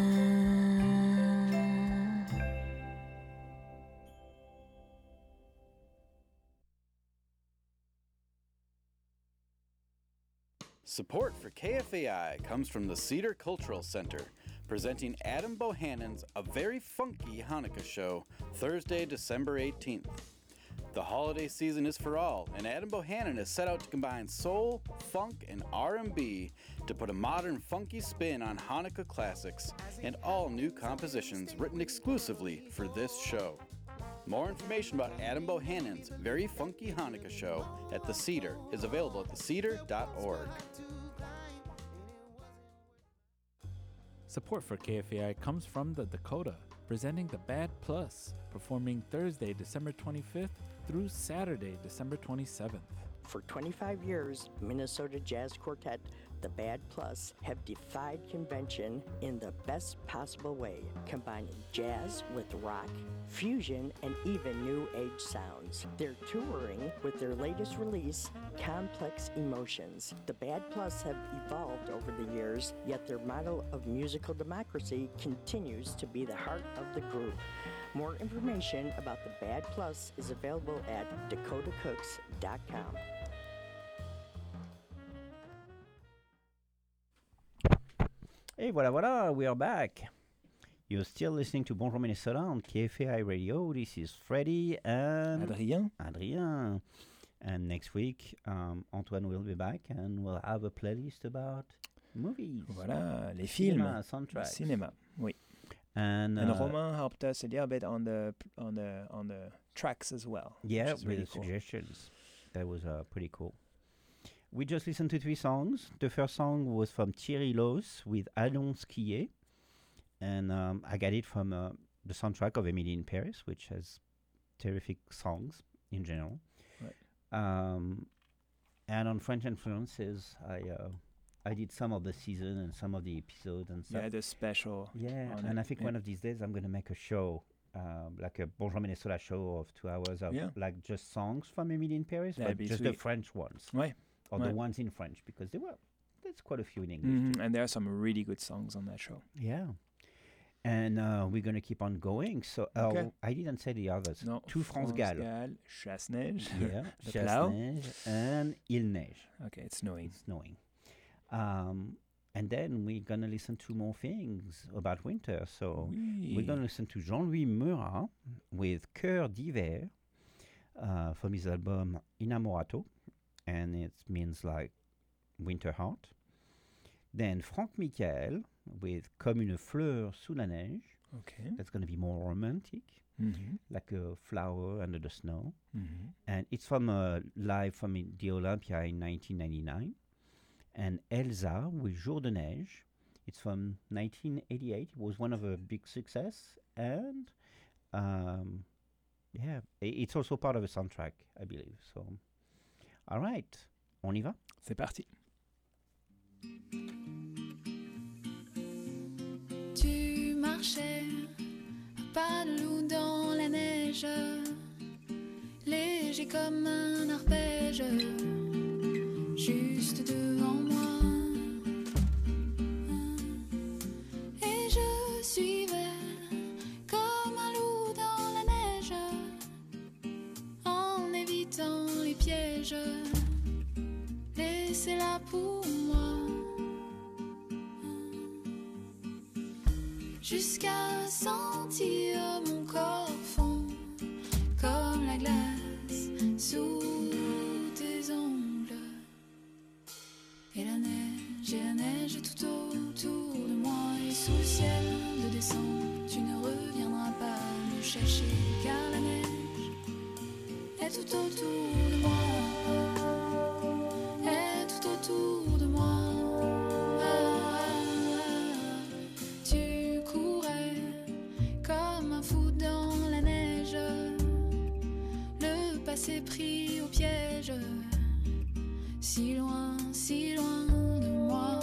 Support for K F A I comes from the Cedar Cultural Center, presenting Adam Bohannon's A Very Funky Hanukkah Show, Thursday, December eighteenth. The holiday season is for all, and Adam Bohannon has set out to combine soul, funk, and R and B to put a modern funky spin on Hanukkah classics and all new compositions written exclusively for this show. More information about Adam Bohannon's Very Funky Hanukkah Show at The Cedar is available at the cedar dot org. Support for K F A I comes from the Dakota, presenting the Bad Plus, performing Thursday, December twenty-fifth through Saturday, December twenty-seventh. For twenty-five years, Minnesota Jazz Quartet, the Bad Plus, have defied convention in the best possible way, combining jazz with rock, fusion, and even new age sounds. They're touring with their latest release, Complex Emotions. The Bad Plus have evolved over the years, yet their model of musical democracy continues to be the heart of the group. More information about the Bad Plus is available at dakota cooks dot com. Hey, voilà, voilà, we are back. You're still listening to Bonjour Minnesota on K F A I Radio. This is Freddie and Adrien. Adrien. And next week, um, Antoine will be back and we'll have a playlist about movies. Voilà, les films. Cinema, soundtracks. Cinéma, oui. And, and uh, Romain helped us a little bit on the on the on the tracks as well. Yeah, with really the cool. suggestions. That was uh, pretty cool. We just listened to three songs. The first song was from Thierry Loos with Allons skier. And um, I got it from uh, the soundtrack of Emily in Paris, which has terrific songs in general. Right. Um, and on French Influences, I uh, I did some of the season and some of the episodes and stuff. Yeah, the special. Yeah, on and it. I think yeah. one of these days I'm going to make a show, um, like a Bonjour Minnesota show of two hours of Yeah. like just songs from Emily in Paris, That'd but be just the sweet. French ones. Ouais. Or Ouais. the ones in French, because there were, there's quite a few in English. Mhm, too. And there are some really good songs on that show. Yeah. And uh, we're going to keep on going. So uh, Okay. I didn't say the others. No, Two France Gall. Gall, Chasse-Neige, Yeah, Le Plau. Chasse-Neige and Il Neige. Okay, it's snowing. It's snowing. Um, and then we're going to listen to more things about winter. So Oui. we're going to listen to Jean-Louis Murat with Cœur d'hiver uh, from his album Inamorato. And it means like winter heart. Then Franck Michael with Comme une fleur sous la neige. Okay. That's going to be more romantic, Mhm. like a flower under the snow. Mhm. And it's from uh, live from i- the Olympia in nineteen ninety-nine. And Elsa with Jour de Neige. It's from nineteen eighty-eight. It was one of a big success. And um, yeah, i- it's also part of a soundtrack, I believe. So, all right, on y va? C'est parti. Tu marchais à pas de loup dans la neige, léger comme un arpège, juste devant moi. Et je suivais comme un loup dans la neige, en évitant les pièges. Laissez là pour moi. Jusqu'à sentir mon corps fondre comme la glace sous tes ongles. Et la neige, et la neige tout autour de moi. Et sous le ciel de décembre, tu ne reviendras pas me chercher, car la neige est tout autour de moi. Est tout autour de moi. Tu courais comme un fou dans la neige, le passé pris au piège, si loin, si loin de moi.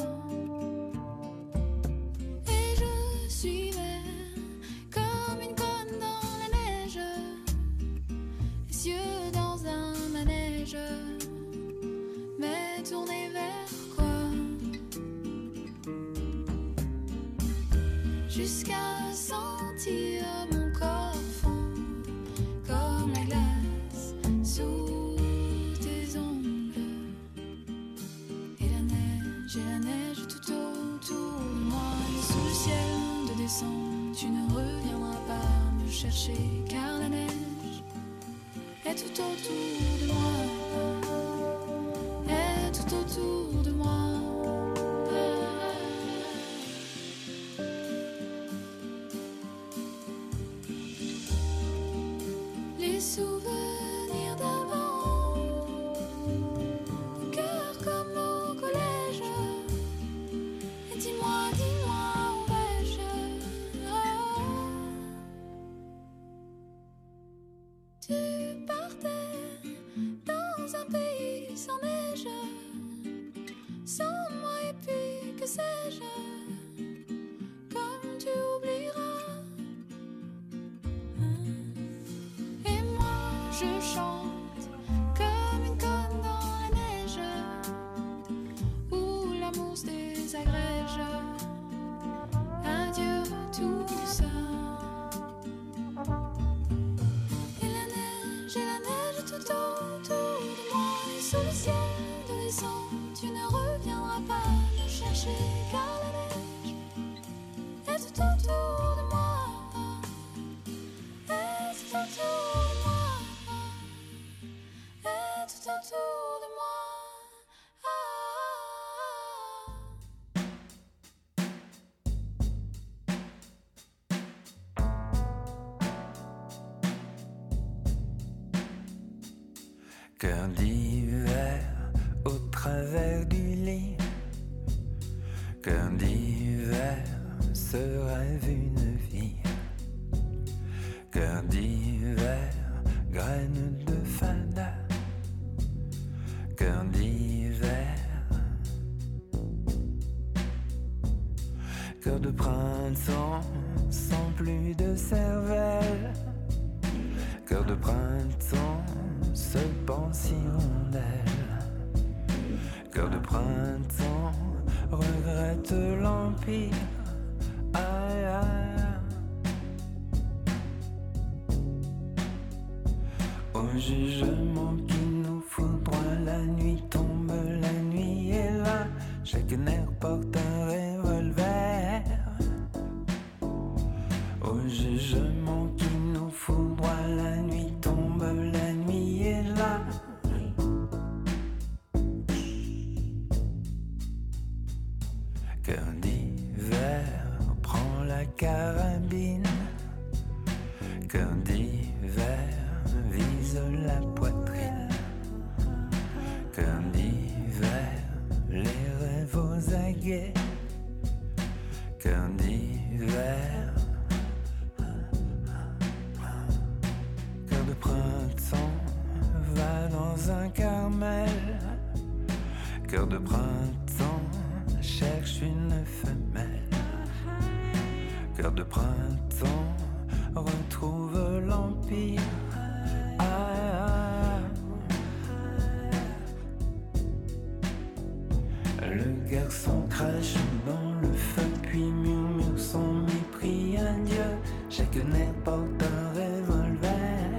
Et je suivais comme une conne dans la neige, les yeux dans un manège, mais tourné vers quoi? Jusqu'à sentir mon corps fondre comme la glace sous tes ongles. Et la neige, et la neige tout autour de moi. Et sous le ciel de décembre, tu ne reviendras pas me chercher, car la neige est tout autour de moi. Est tout autour de moi. Les souvenirs d'avant, mon cœur comme au collège. Et dis-moi, dis-moi où vais-je? Ah. Tu partais dans un pays que sais-je, comme tu oublieras. Et moi je chante comme une conne dans la neige, où l'amour se désagrège. Adieu tout ça. Et la neige, et la neige tout autour de moi, et sous le ciel d'horizon, tu ne reviendras pas me chercher, car la neige est tout autour de moi, est tout autour de moi, est tout autour de moi. Cœur d'hiver au travers du lit, cœur d'hiver se rêve une vie, cœur d'hiver graine de fada, cœur d'hiver, cœur de printemps sans plus de cervelle, cœur de printemps se pense hirondelle, cœur de printemps regrette l'empire. Aïe, aïe. Au jugement qui nous foudroie, la nuit tombe, la nuit est là, chaque nerf porte un revolver. Au jugement qui nous foudroie, la nuit tombe, la nuit est là. Cœur d'hiver prend la carabine, cœur d'hiver vise la poitrine, cœur d'hiver les rêves aux aguets, cœur d'hiver, cœur de printemps va dans un carmel, cœur de printemps cherche une femelle, cœur de printemps retrouve l'empire. Ah, le garçon crache dans le feu puis murmure son mépris. Adieu, chaque nerf porte un revolver.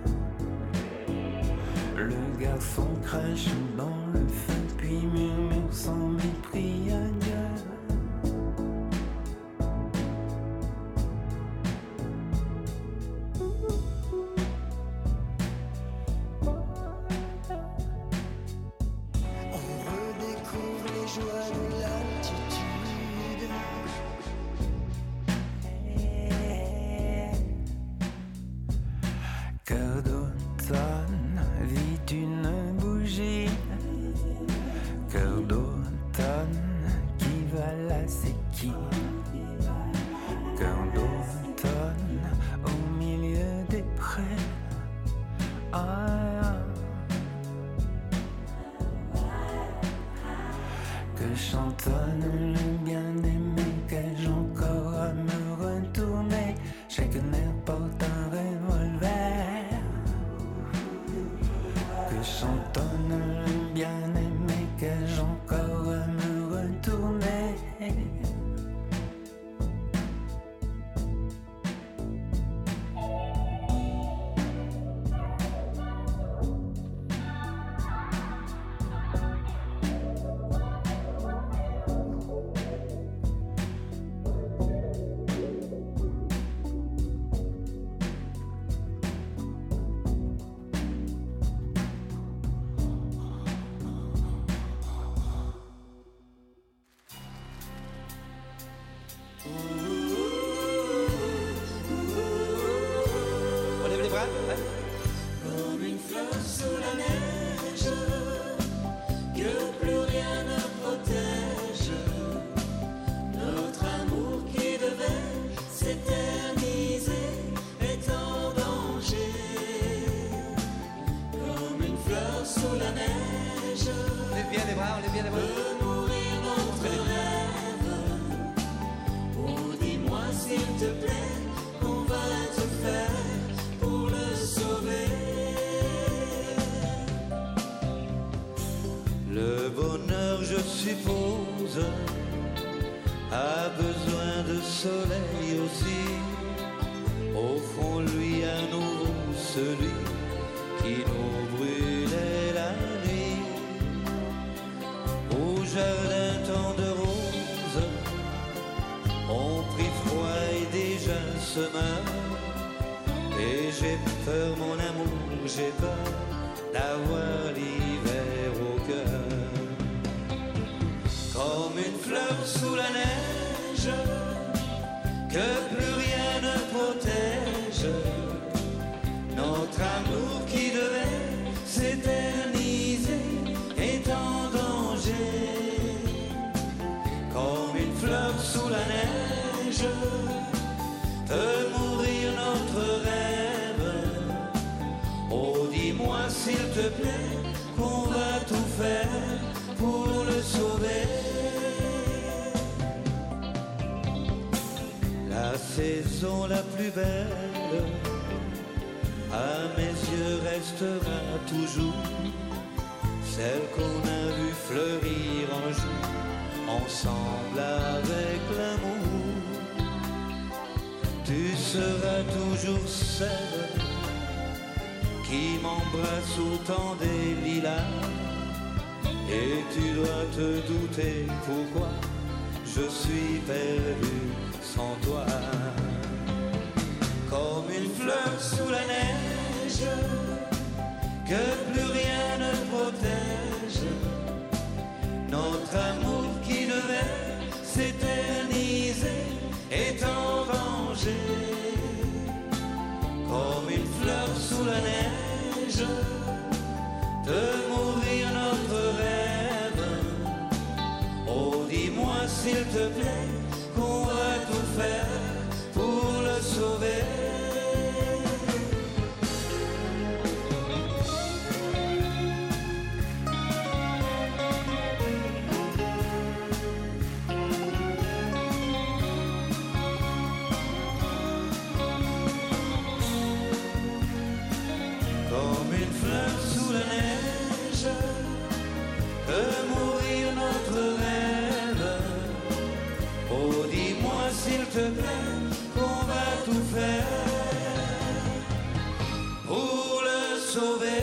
Le garçon crache dans le feu puis murmure son mépris. Adieu. Cœur d'automne vit une bougie, cœur d'automne qui va la séquille, cœur d'automne au milieu des prés. Ah, que chantonne le bien-aimé, qu'ai-je encore à me retourner, chaque nerf porte un revolver. Que chantonne le bien-aimé, qu'ai-je encore à me retourner. On lève les bras, ouais. Comme une fleur sous la neige, que plus rien ne protège. Notre amour qui devait s'éterniser est en danger. Comme une fleur sous la neige, on lève bien les bras, on lève bien les bras. Peut mourir notre rêve. rose a besoin de soleil aussi. Offrons-lui à nouveau celui qui nous brûlait la nuit. Au jardin tant de roses ont pris froid et déjà se meurent. Et j'ai peur, mon amour, j'ai peur d'avoir l'hiver au cœur. Comme une fleur sous la neige, que plus rien ne protège, notre amour qui devait s'éterniser est en danger. Comme une fleur sous la neige, peut mourir notre rêve. Oh, dis-moi s'il te plaît qu'on va tout faire pour le sauver. La saison la plus belle à mes yeux restera toujours celle qu'on a vue fleurir un jour ensemble avec l'amour. Tu seras toujours celle qui m'embrasse au temps des lilas. Et tu dois te douter pourquoi je suis perdu sans toi. Comme une fleur sous la neige, que plus rien ne protège, notre amour qui devait s'éterniser est en danger. Comme une fleur sous la neige, de mourir notre rêve. Oh, dis-moi s'il te plaît qu'on va tout faire pour le sauver. Comme une fleur sous la neige, peut mourir notre rêve. Oh, dis-moi s'il te plaît qu'on va tout faire pour le sauver.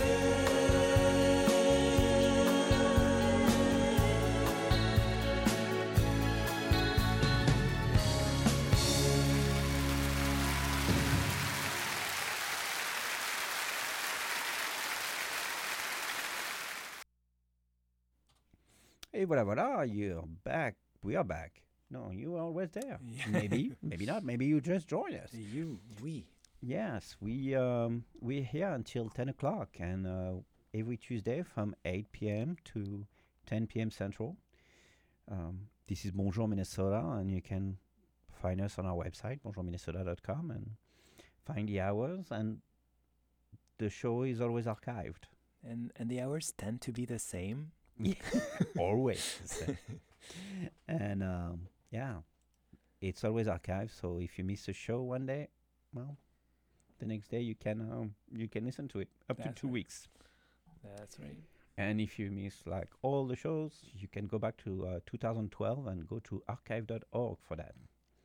Et voilà, voilà, you're back. We are back. No, you were always there. Maybe, maybe not. Maybe you just joined us. You, we. Yes, we um, we're here until ten o'clock, and uh, every Tuesday from eight p.m. to ten p.m. Central. Um, this is Bonjour Minnesota, and you can find us on our website, bonjour minnesota dot com, and find the hours. And the show is always archived. And and the hours tend to be the same. Yeah, always the same. And um, yeah, it's always archived. So if you miss a show one day, well, the next day you can um, you can listen to it up That's to two right. weeks. That's right. And if you miss like all the shows, you can go back to uh, two thousand twelve and go to archive dot org for that.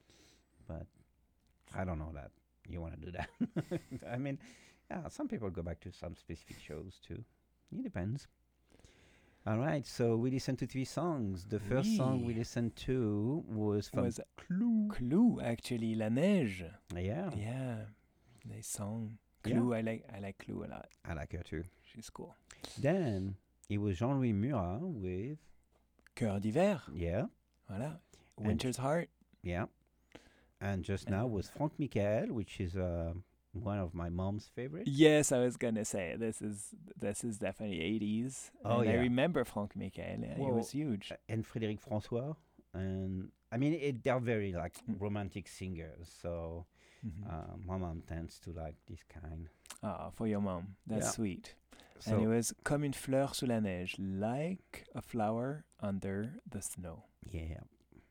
But I don't know that you want to do that. I mean, yeah, some people go back to some specific shows too. It depends. All right, so we listened to three songs. The first song we Oui. listened to was from Was Clou. Clou, actually, La Neige. Yeah. Yeah. They song Yeah. Clou. I like I like Clou a lot. I like her too. She's cool. Then it was Jean-Louis Murat with Cœur d'hiver. Yeah. Voilà. And- Winter's Heart. Yeah. And just now was Franck Michael, which is uh, one of my mom's favorites. Yes, I was gonna say this is this is definitely eighties. Oh, and I yeah. remember Franck Michael. Yeah, he Well, was huge. uh, And Frédéric François. And I mean, it, they're very like romantic singers. So Mhm. uh, my mom tends to like this kind. Ah, for your mom. That's Yeah. sweet. So- and it was Comme une fleur sous la neige, like a flower under the snow. Yeah.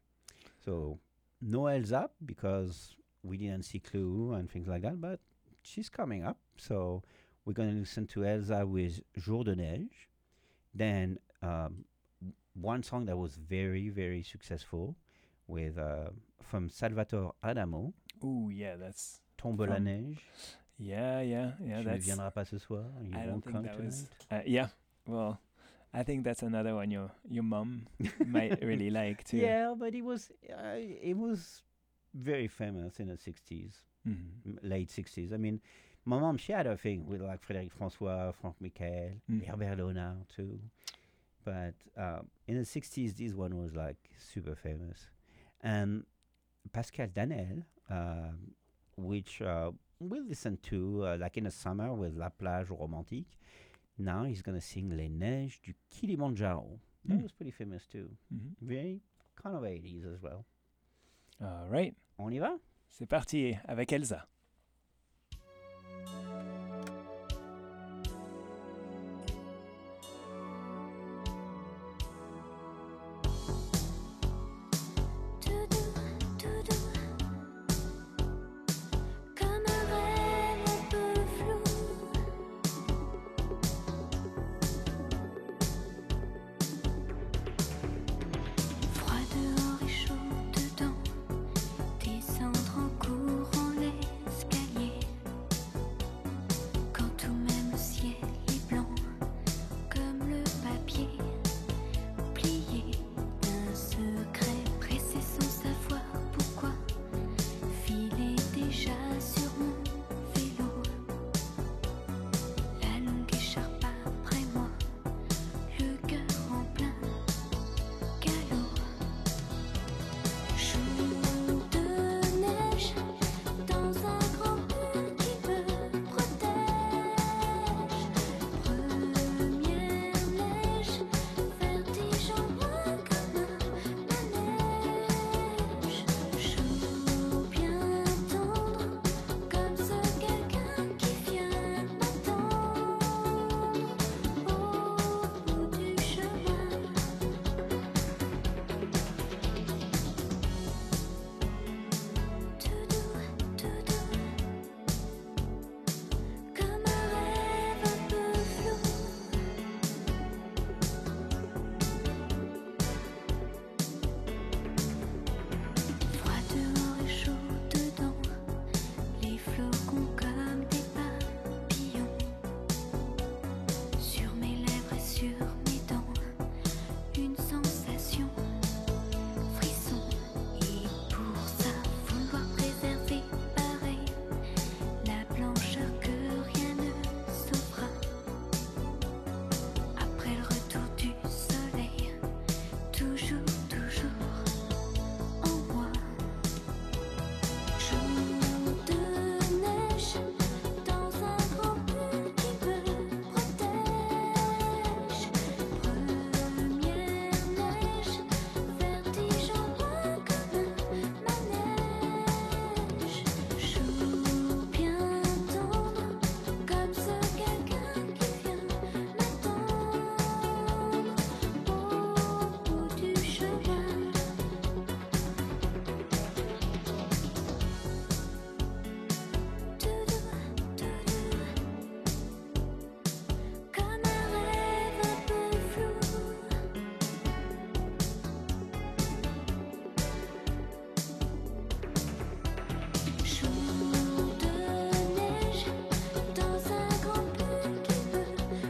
So no Elsa because we didn't see Clue and things like that, but she's coming up. So we're going to listen to Elsa with Jour de Neige. Then um, one song that was very, very successful with uh, from Salvatore Adamo. Ooh, yeah, that's Tombe la from- neige. Yeah, yeah, yeah. Tu ne that's. viendras pas ce soir. You I don't won't think come that tonight. was. Uh, yeah, well, I think that's another one your your mom might really like too. Yeah, but it was uh, it was very famous in the sixties, Mhm. m- late sixties. I mean, my mom, she had a thing with like Frédéric François, Franck Michael, Mm. Herbert Léonard too. But uh, in the sixties, this one was like super famous. And Pascal Danel, uh, which uh, we listened to uh, like in the summer with La Plage Romantique. Now he's going to sing Les Neiges du Kilimanjaro. That Mm. was pretty famous too. Mhm. Very kind of eighties as well. All right. On y va? C'est parti avec Elsa. Tout doux, tout doux, comme un rêve un peu flou. Froid dehors et chaud dedans, descendre en courant l'escalier. Quand tout même le ciel est blanc, comme le papier plié d'un secret pressé sans savoir pourquoi. Filer déjà sur mon vélo, la longue écharpe après moi, le cœur en plein galop. Jour de neige dans un grand pull qui me protège. Première neige, vertige en moi comme la neige. Chaud bien tendre, comme ce quelqu'un qui vient m'attendre au bout du chemin. Tout doux, tout doux, comme un rêve un peu flou. Froid dehors et chaud dedans, les flocons comme des papillons. Sur mes lèvres et sur mes dents, une sensation, frisson. Et pour ça, vouloir préserver pareil la blancheur que rien ne sauvera. Après le retour du soleil, toujours, toujours en moi. Jour de neige dans un grand pull qui me protège. Première neige, vertige en moi comme ma neige. Jour bien tendre, comme ce quelqu'un qui vient m'attendre au bout du chemin. Tout doux, tout doux, comme un rêve un peu flou. Jour de neige dans un grand pull qui me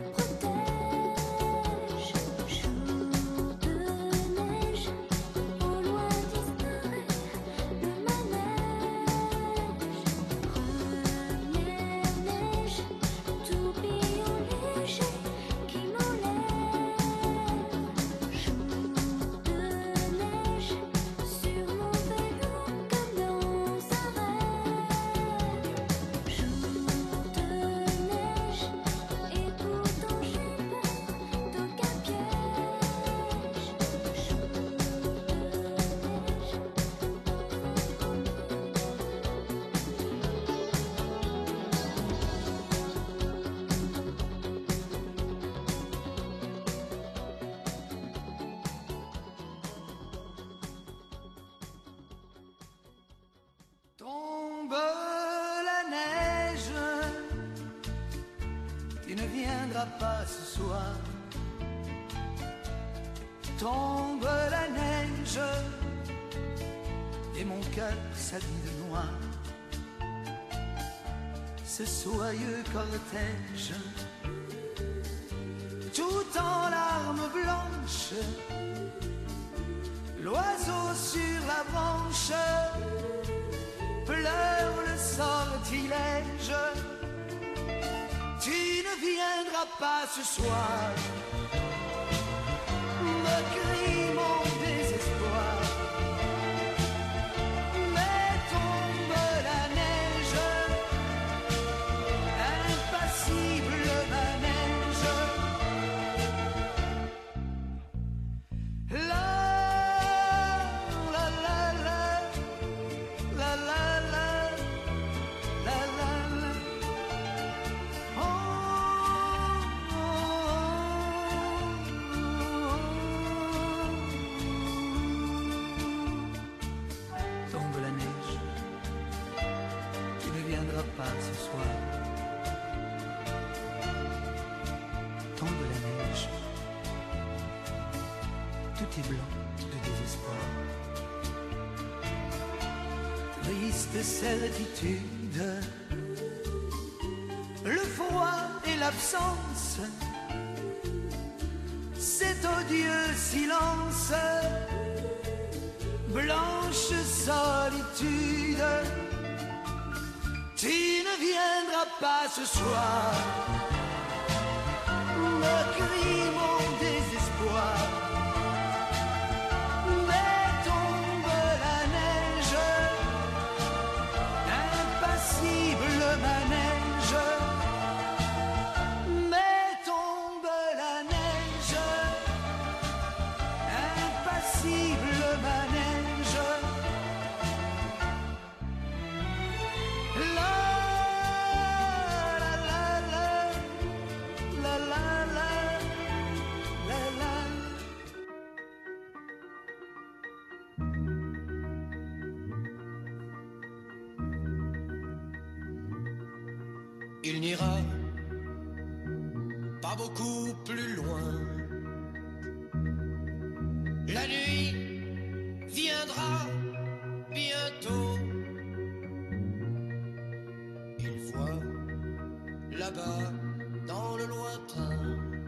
protège. Jour de neige, au loin disparaît le manège. Première neige, tourbillon léger qui m'enlève. Jour de neige sur mon vélo comme dans un rêve. Jour de neige et pourtant j'ai peur d'aucun piège. Jour de neige. Tombe la neige, tu ne viendras pas ce soir. tombe la neige et mon cœur s'habille de noir. Ce soyeux cortège, tout en larmes blanches, l'oiseau sur la branche pleure le sortilège. Tu ne viendras pas ce soir, me crie mon désespoir. Mais tombe la neige, impassible manège. La la la la la la la la la la. Oh, oh, oh. Tombe la neige, tu ne viendras pas ce soir. Tombe la neige, tout est blanc de désespoir. Triste certitude, le froid et l'absence, cet odieux silence, blanche solitude. Tu ne viendras pas ce soir, me crie mon désespoir. Mais tombe la neige, impassible manège. Mais tombe la neige, impassible manège. La la la la la la la la la. Il n'ira pas beaucoup plus loin. La nuit viendra bientôt. Il voit là-bas dans le lointain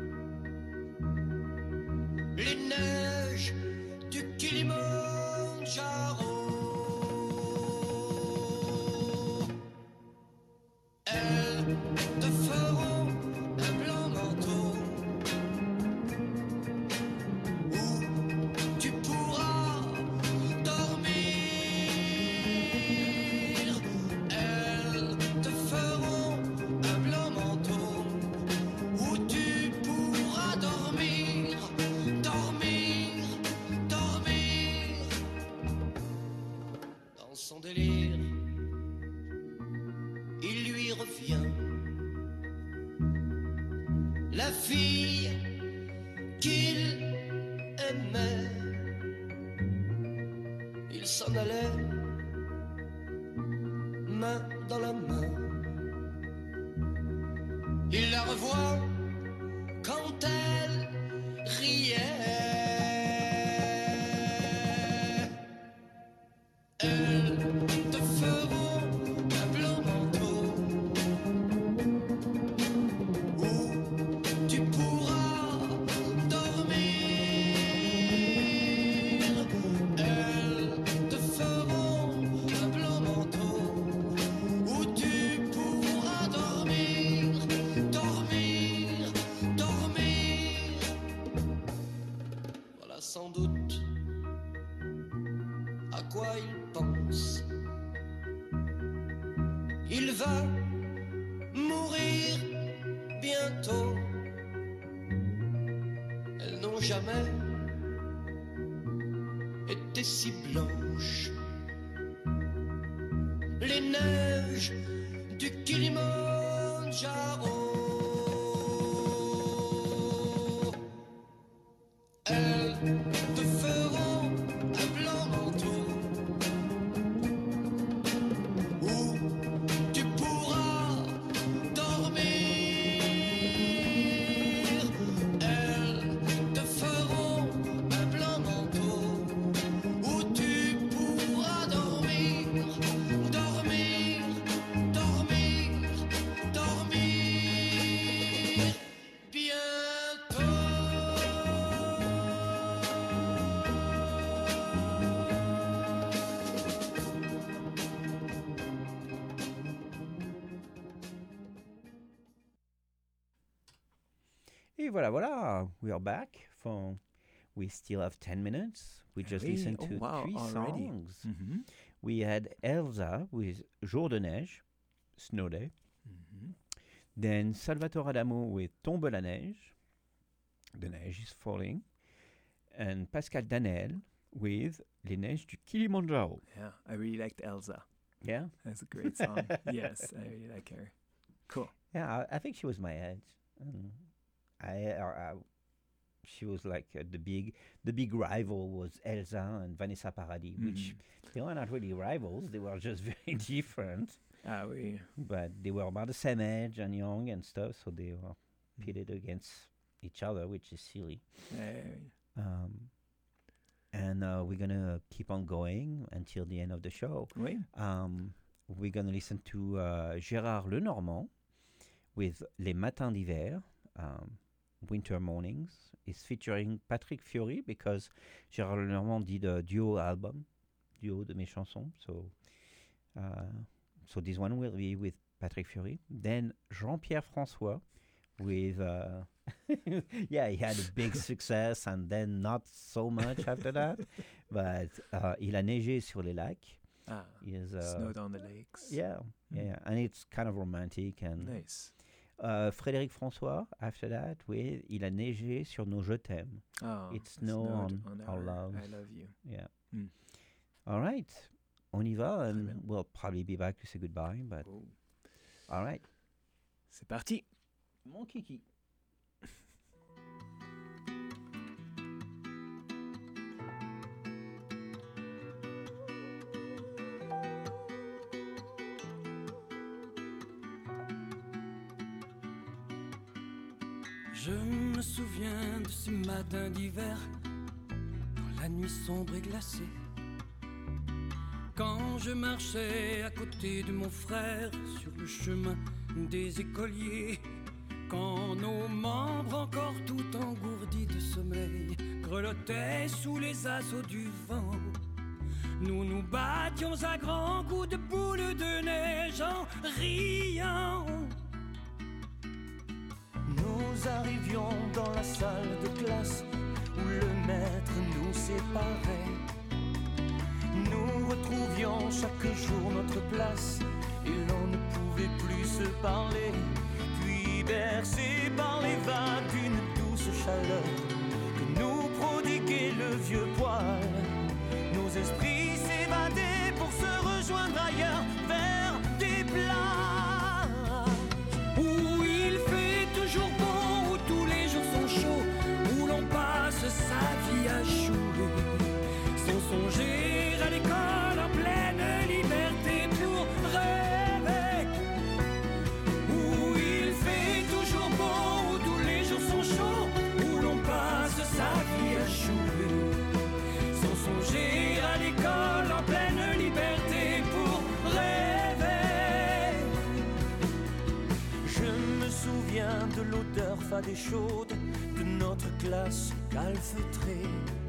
les neiges du Kilimandjaro. Elles te feront un blanc manteau où tu pourras dormir. Elles te feront un blanc manteau où tu pourras dormir, dormir, dormir. Dans son délire, il lui revient la fille qu'il aimait. Il s'en allait, main dans la main. Il la revoit quand elle riait. Elles te feront un blanc manteau où tu pourras dormir. Elles te feront un blanc manteau où tu pourras dormir, dormir, dormir. Voilà sans doute à quoi il pense. Il va mourir bientôt. Elles n'ont jamais été si blanches. Les neiges du Kilimandjaro. Elles te feront un blanc manteau où tu pourras dormir. Elles te feront un Et voilà, voilà, we are back. For, we still have ten minutes. We just Really? listened Oh, to wow, three already. songs. Mhm. We had Elsa with Jour de neige, Snow Day. Mhm. Then Salvatore Adamo with Tombe la neige, The neige is falling. And Pascal Danel with Les neiges du Kilimanjaro. Yeah, I really liked Elsa. Yeah? That's a great song. Yes, I really like her. Cool. Yeah, I, I think she was my age. Um, I, uh, I, she was like uh, the big, the big rival was Elsa and Vanessa Paradis, which they were not really rivals. They were just very different. Ah oui. But they were about the same age and young and stuff, so they were pitted against each other, which is silly. Yeah. Um, and uh, we're gonna keep on going until the end of the show. Oui. Um, we're gonna listen to uh, Gérard Lenormand with Les Matins d'Hiver, um, Winter Mornings. It's featuring Patrick Fiori because Gérard Lenormand did a duo album, duo de mes chansons. So, uh, so this one will be with Patrick Fiori. Then Jean-Pierre François with, uh, yeah, he had a big success and then not so much after that. But uh, Il a neigé sur les lacs. Ah, is, uh, Snowed on the Lakes. Yeah, yeah, yeah, and it's kind of romantic and nice. Uh, Frédéric François after that with Il a neigé sur nos je t'aime. Oh, It's snow on, on our our love. I love you. Yeah. Mm. All right, on y va, and bien. we'll probably be back to say goodbye. But Oh. all right, C'est parti. mon kiki. Je me souviens de ces matins d'hiver, dans la nuit sombre et glacée, quand je marchais à côté de mon frère sur le chemin des écoliers, quand nos membres encore tout engourdis de sommeil grelottaient sous les assauts du vent. Nous nous battions à grands coups de boules de neige en riant. Nous arrivions dans la salle de classe où le maître nous séparait. Nous retrouvions chaque jour notre place et l'on ne pouvait plus se parler. Puis bercés par les vagues d'une douce chaleur que nous prodiguait le vieux poil, nos esprits s'évadaient pour se rejoindre ailleurs vers des plages où il fait toujours beau, où tous les jours sont chauds, où l'on passe sa vie à jouer, sans songer à l'école en pleine liberté pour rêver. Où il fait toujours beau, où tous les jours sont chauds, où l'on passe sa vie à jouer, sans songer à l'école en pleine liberté pour rêver. Je me souviens de l'odeur fade et chaude de notre classe calfeutrée,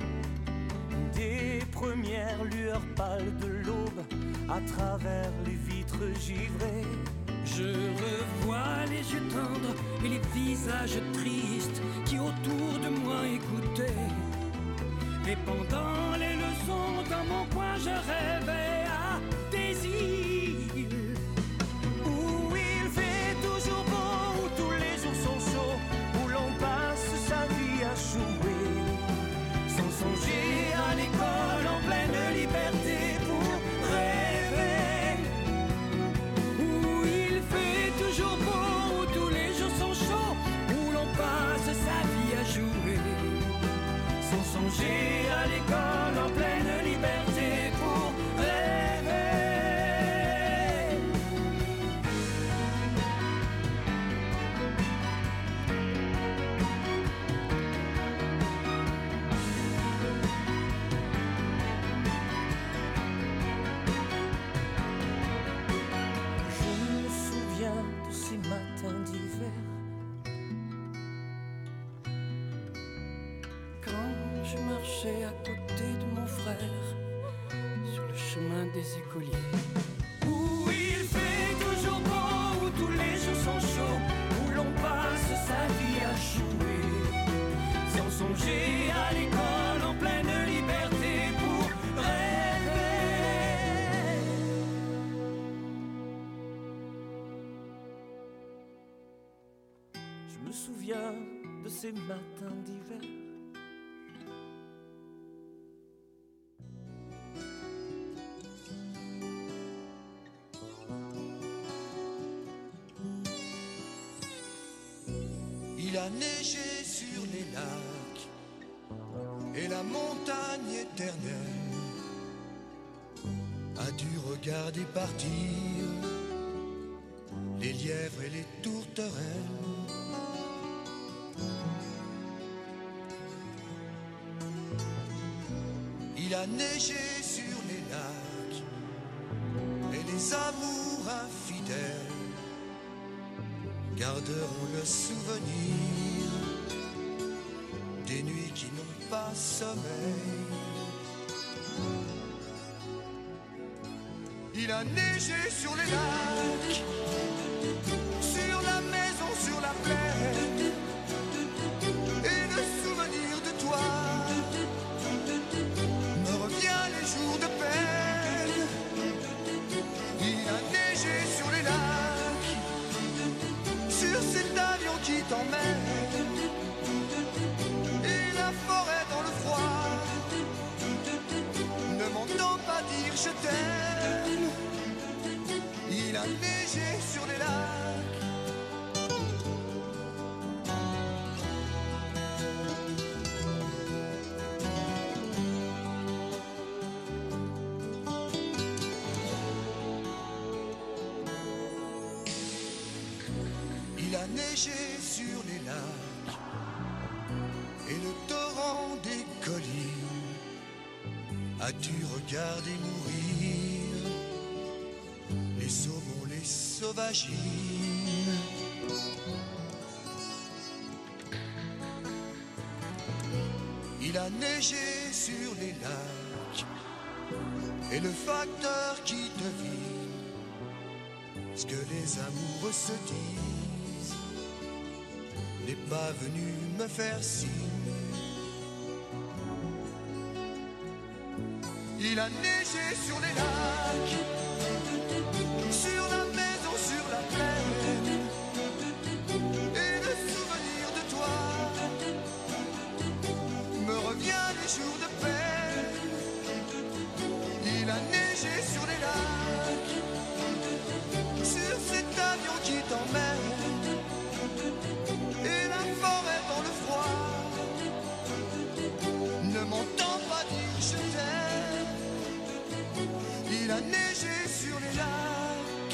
des premières lueurs pâles de l'aube à travers les vitres givrées. Je revois les yeux tendres et les visages tristes qui autour de moi écoutaient. Et pendant les leçons dans mon coin je rêvais à des îles où il fait toujours beau, où tous les jours sont chauds, où l'on passe sa vie à jouer, sans songer à l'école en pleine liberté pour rêver. Où il fait toujours beau, où tous les jours sont chauds, où l'on passe sa vie à jouer, sans songer à l'école en pleine liberté pour rêver. Je me souviens de ces matins d'hiver, Quand je marchais à côté de mon frère sur le chemin des écoliers, où il fait toujours beau, où tous les jours sont chauds, où l'on passe sa vie à jouer, me souviens de ces matins d'hiver. Il a neigé sur les lacs et la montagne éternelle a dû regarder partir les lièvres et les tourterelles. Il a neigé sur les lacs et les amours infidèles garderont le souvenir des nuits qui n'ont pas sommeil. Il a neigé sur les lacs, sur la maison, sur la plaine, et le souvenir de toi me revient les jours de peine. Il a neigé sur les lacs, sur cet avion qui t'emmène, et la forêt dans le froid, ne m'entends pas dire je t'aime. Il a neigé sur les lacs. Il a neigé sur les lacs et le torrent des collines a dû regarder mourir les saumons, les sauvagines. Il a neigé sur les lacs et le facteur qui devine ce que les amoureux se disent n'est pas venu me faire signe. Il a neigé sur les lacs, sur la maison, sur la plaine, et le souvenir de toi me revient les jours de peine. Il a neigé sur les lacs, sur cet avion qui t'emmène, et la forêt dans le froid ne m'entend pas dire je t'aime. Il a neigé sur les lacs.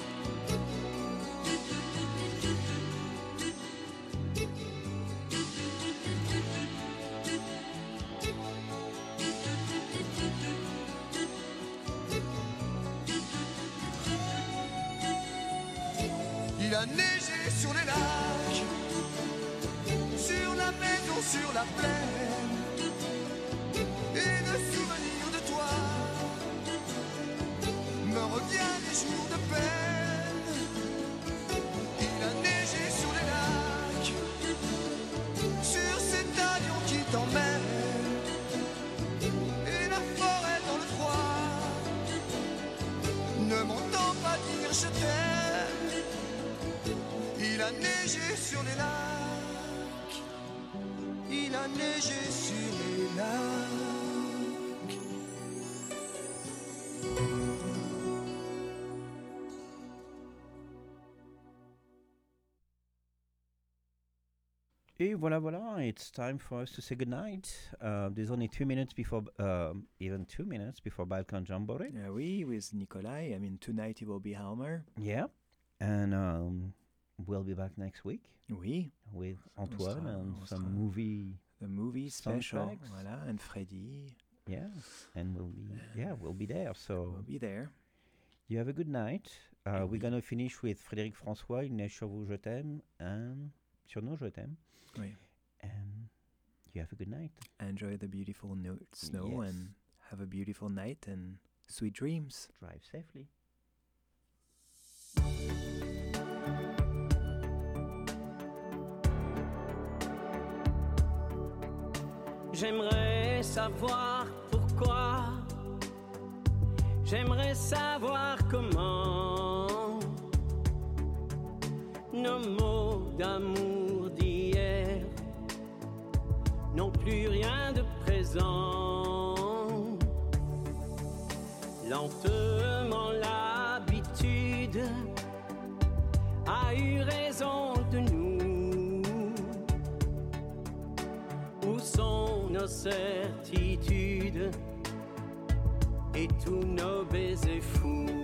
Il a neigé sur les lacs, sur la maison, sur la plaine, et le souvenir de toi me revient les jours de peine. Il a neigé sur les lacs, sur cet avion qui t'emmène, et la forêt dans le froid ne m'entend pas dire je t'aime. Il a neigé sur les lacs, il a neigé sur les lacs. Et voilà, voilà, it's time for us to say goodnight. Uh, there's only two minutes before, uh, even two minutes before Balkan Jamboree. Yeah, oui, with Nikolai. I mean, tonight it will be Halmer. Yeah, and um, we'll be back next week. Oui. With Antoine sera, and some sera. movie. The movie special. soundtracks. Voilà, and Freddy. Yeah, and we'll be, yeah, we'll be there. So We'll be there. you have a good night. Uh, Oui. we're gonna finish with Frédéric François, Il neige sur vous, je t'aime, and sur nous, je t'aime. Oui. And you have a good night. Enjoy the beautiful no- snow Yes. and have a beautiful night and sweet dreams. Drive safely. J'aimerais savoir pourquoi, j'aimerais savoir comment nos mots d'amour présent. Lentement l'habitude a eu raison de nous. Où sont nos certitudes et tous nos baisers fous?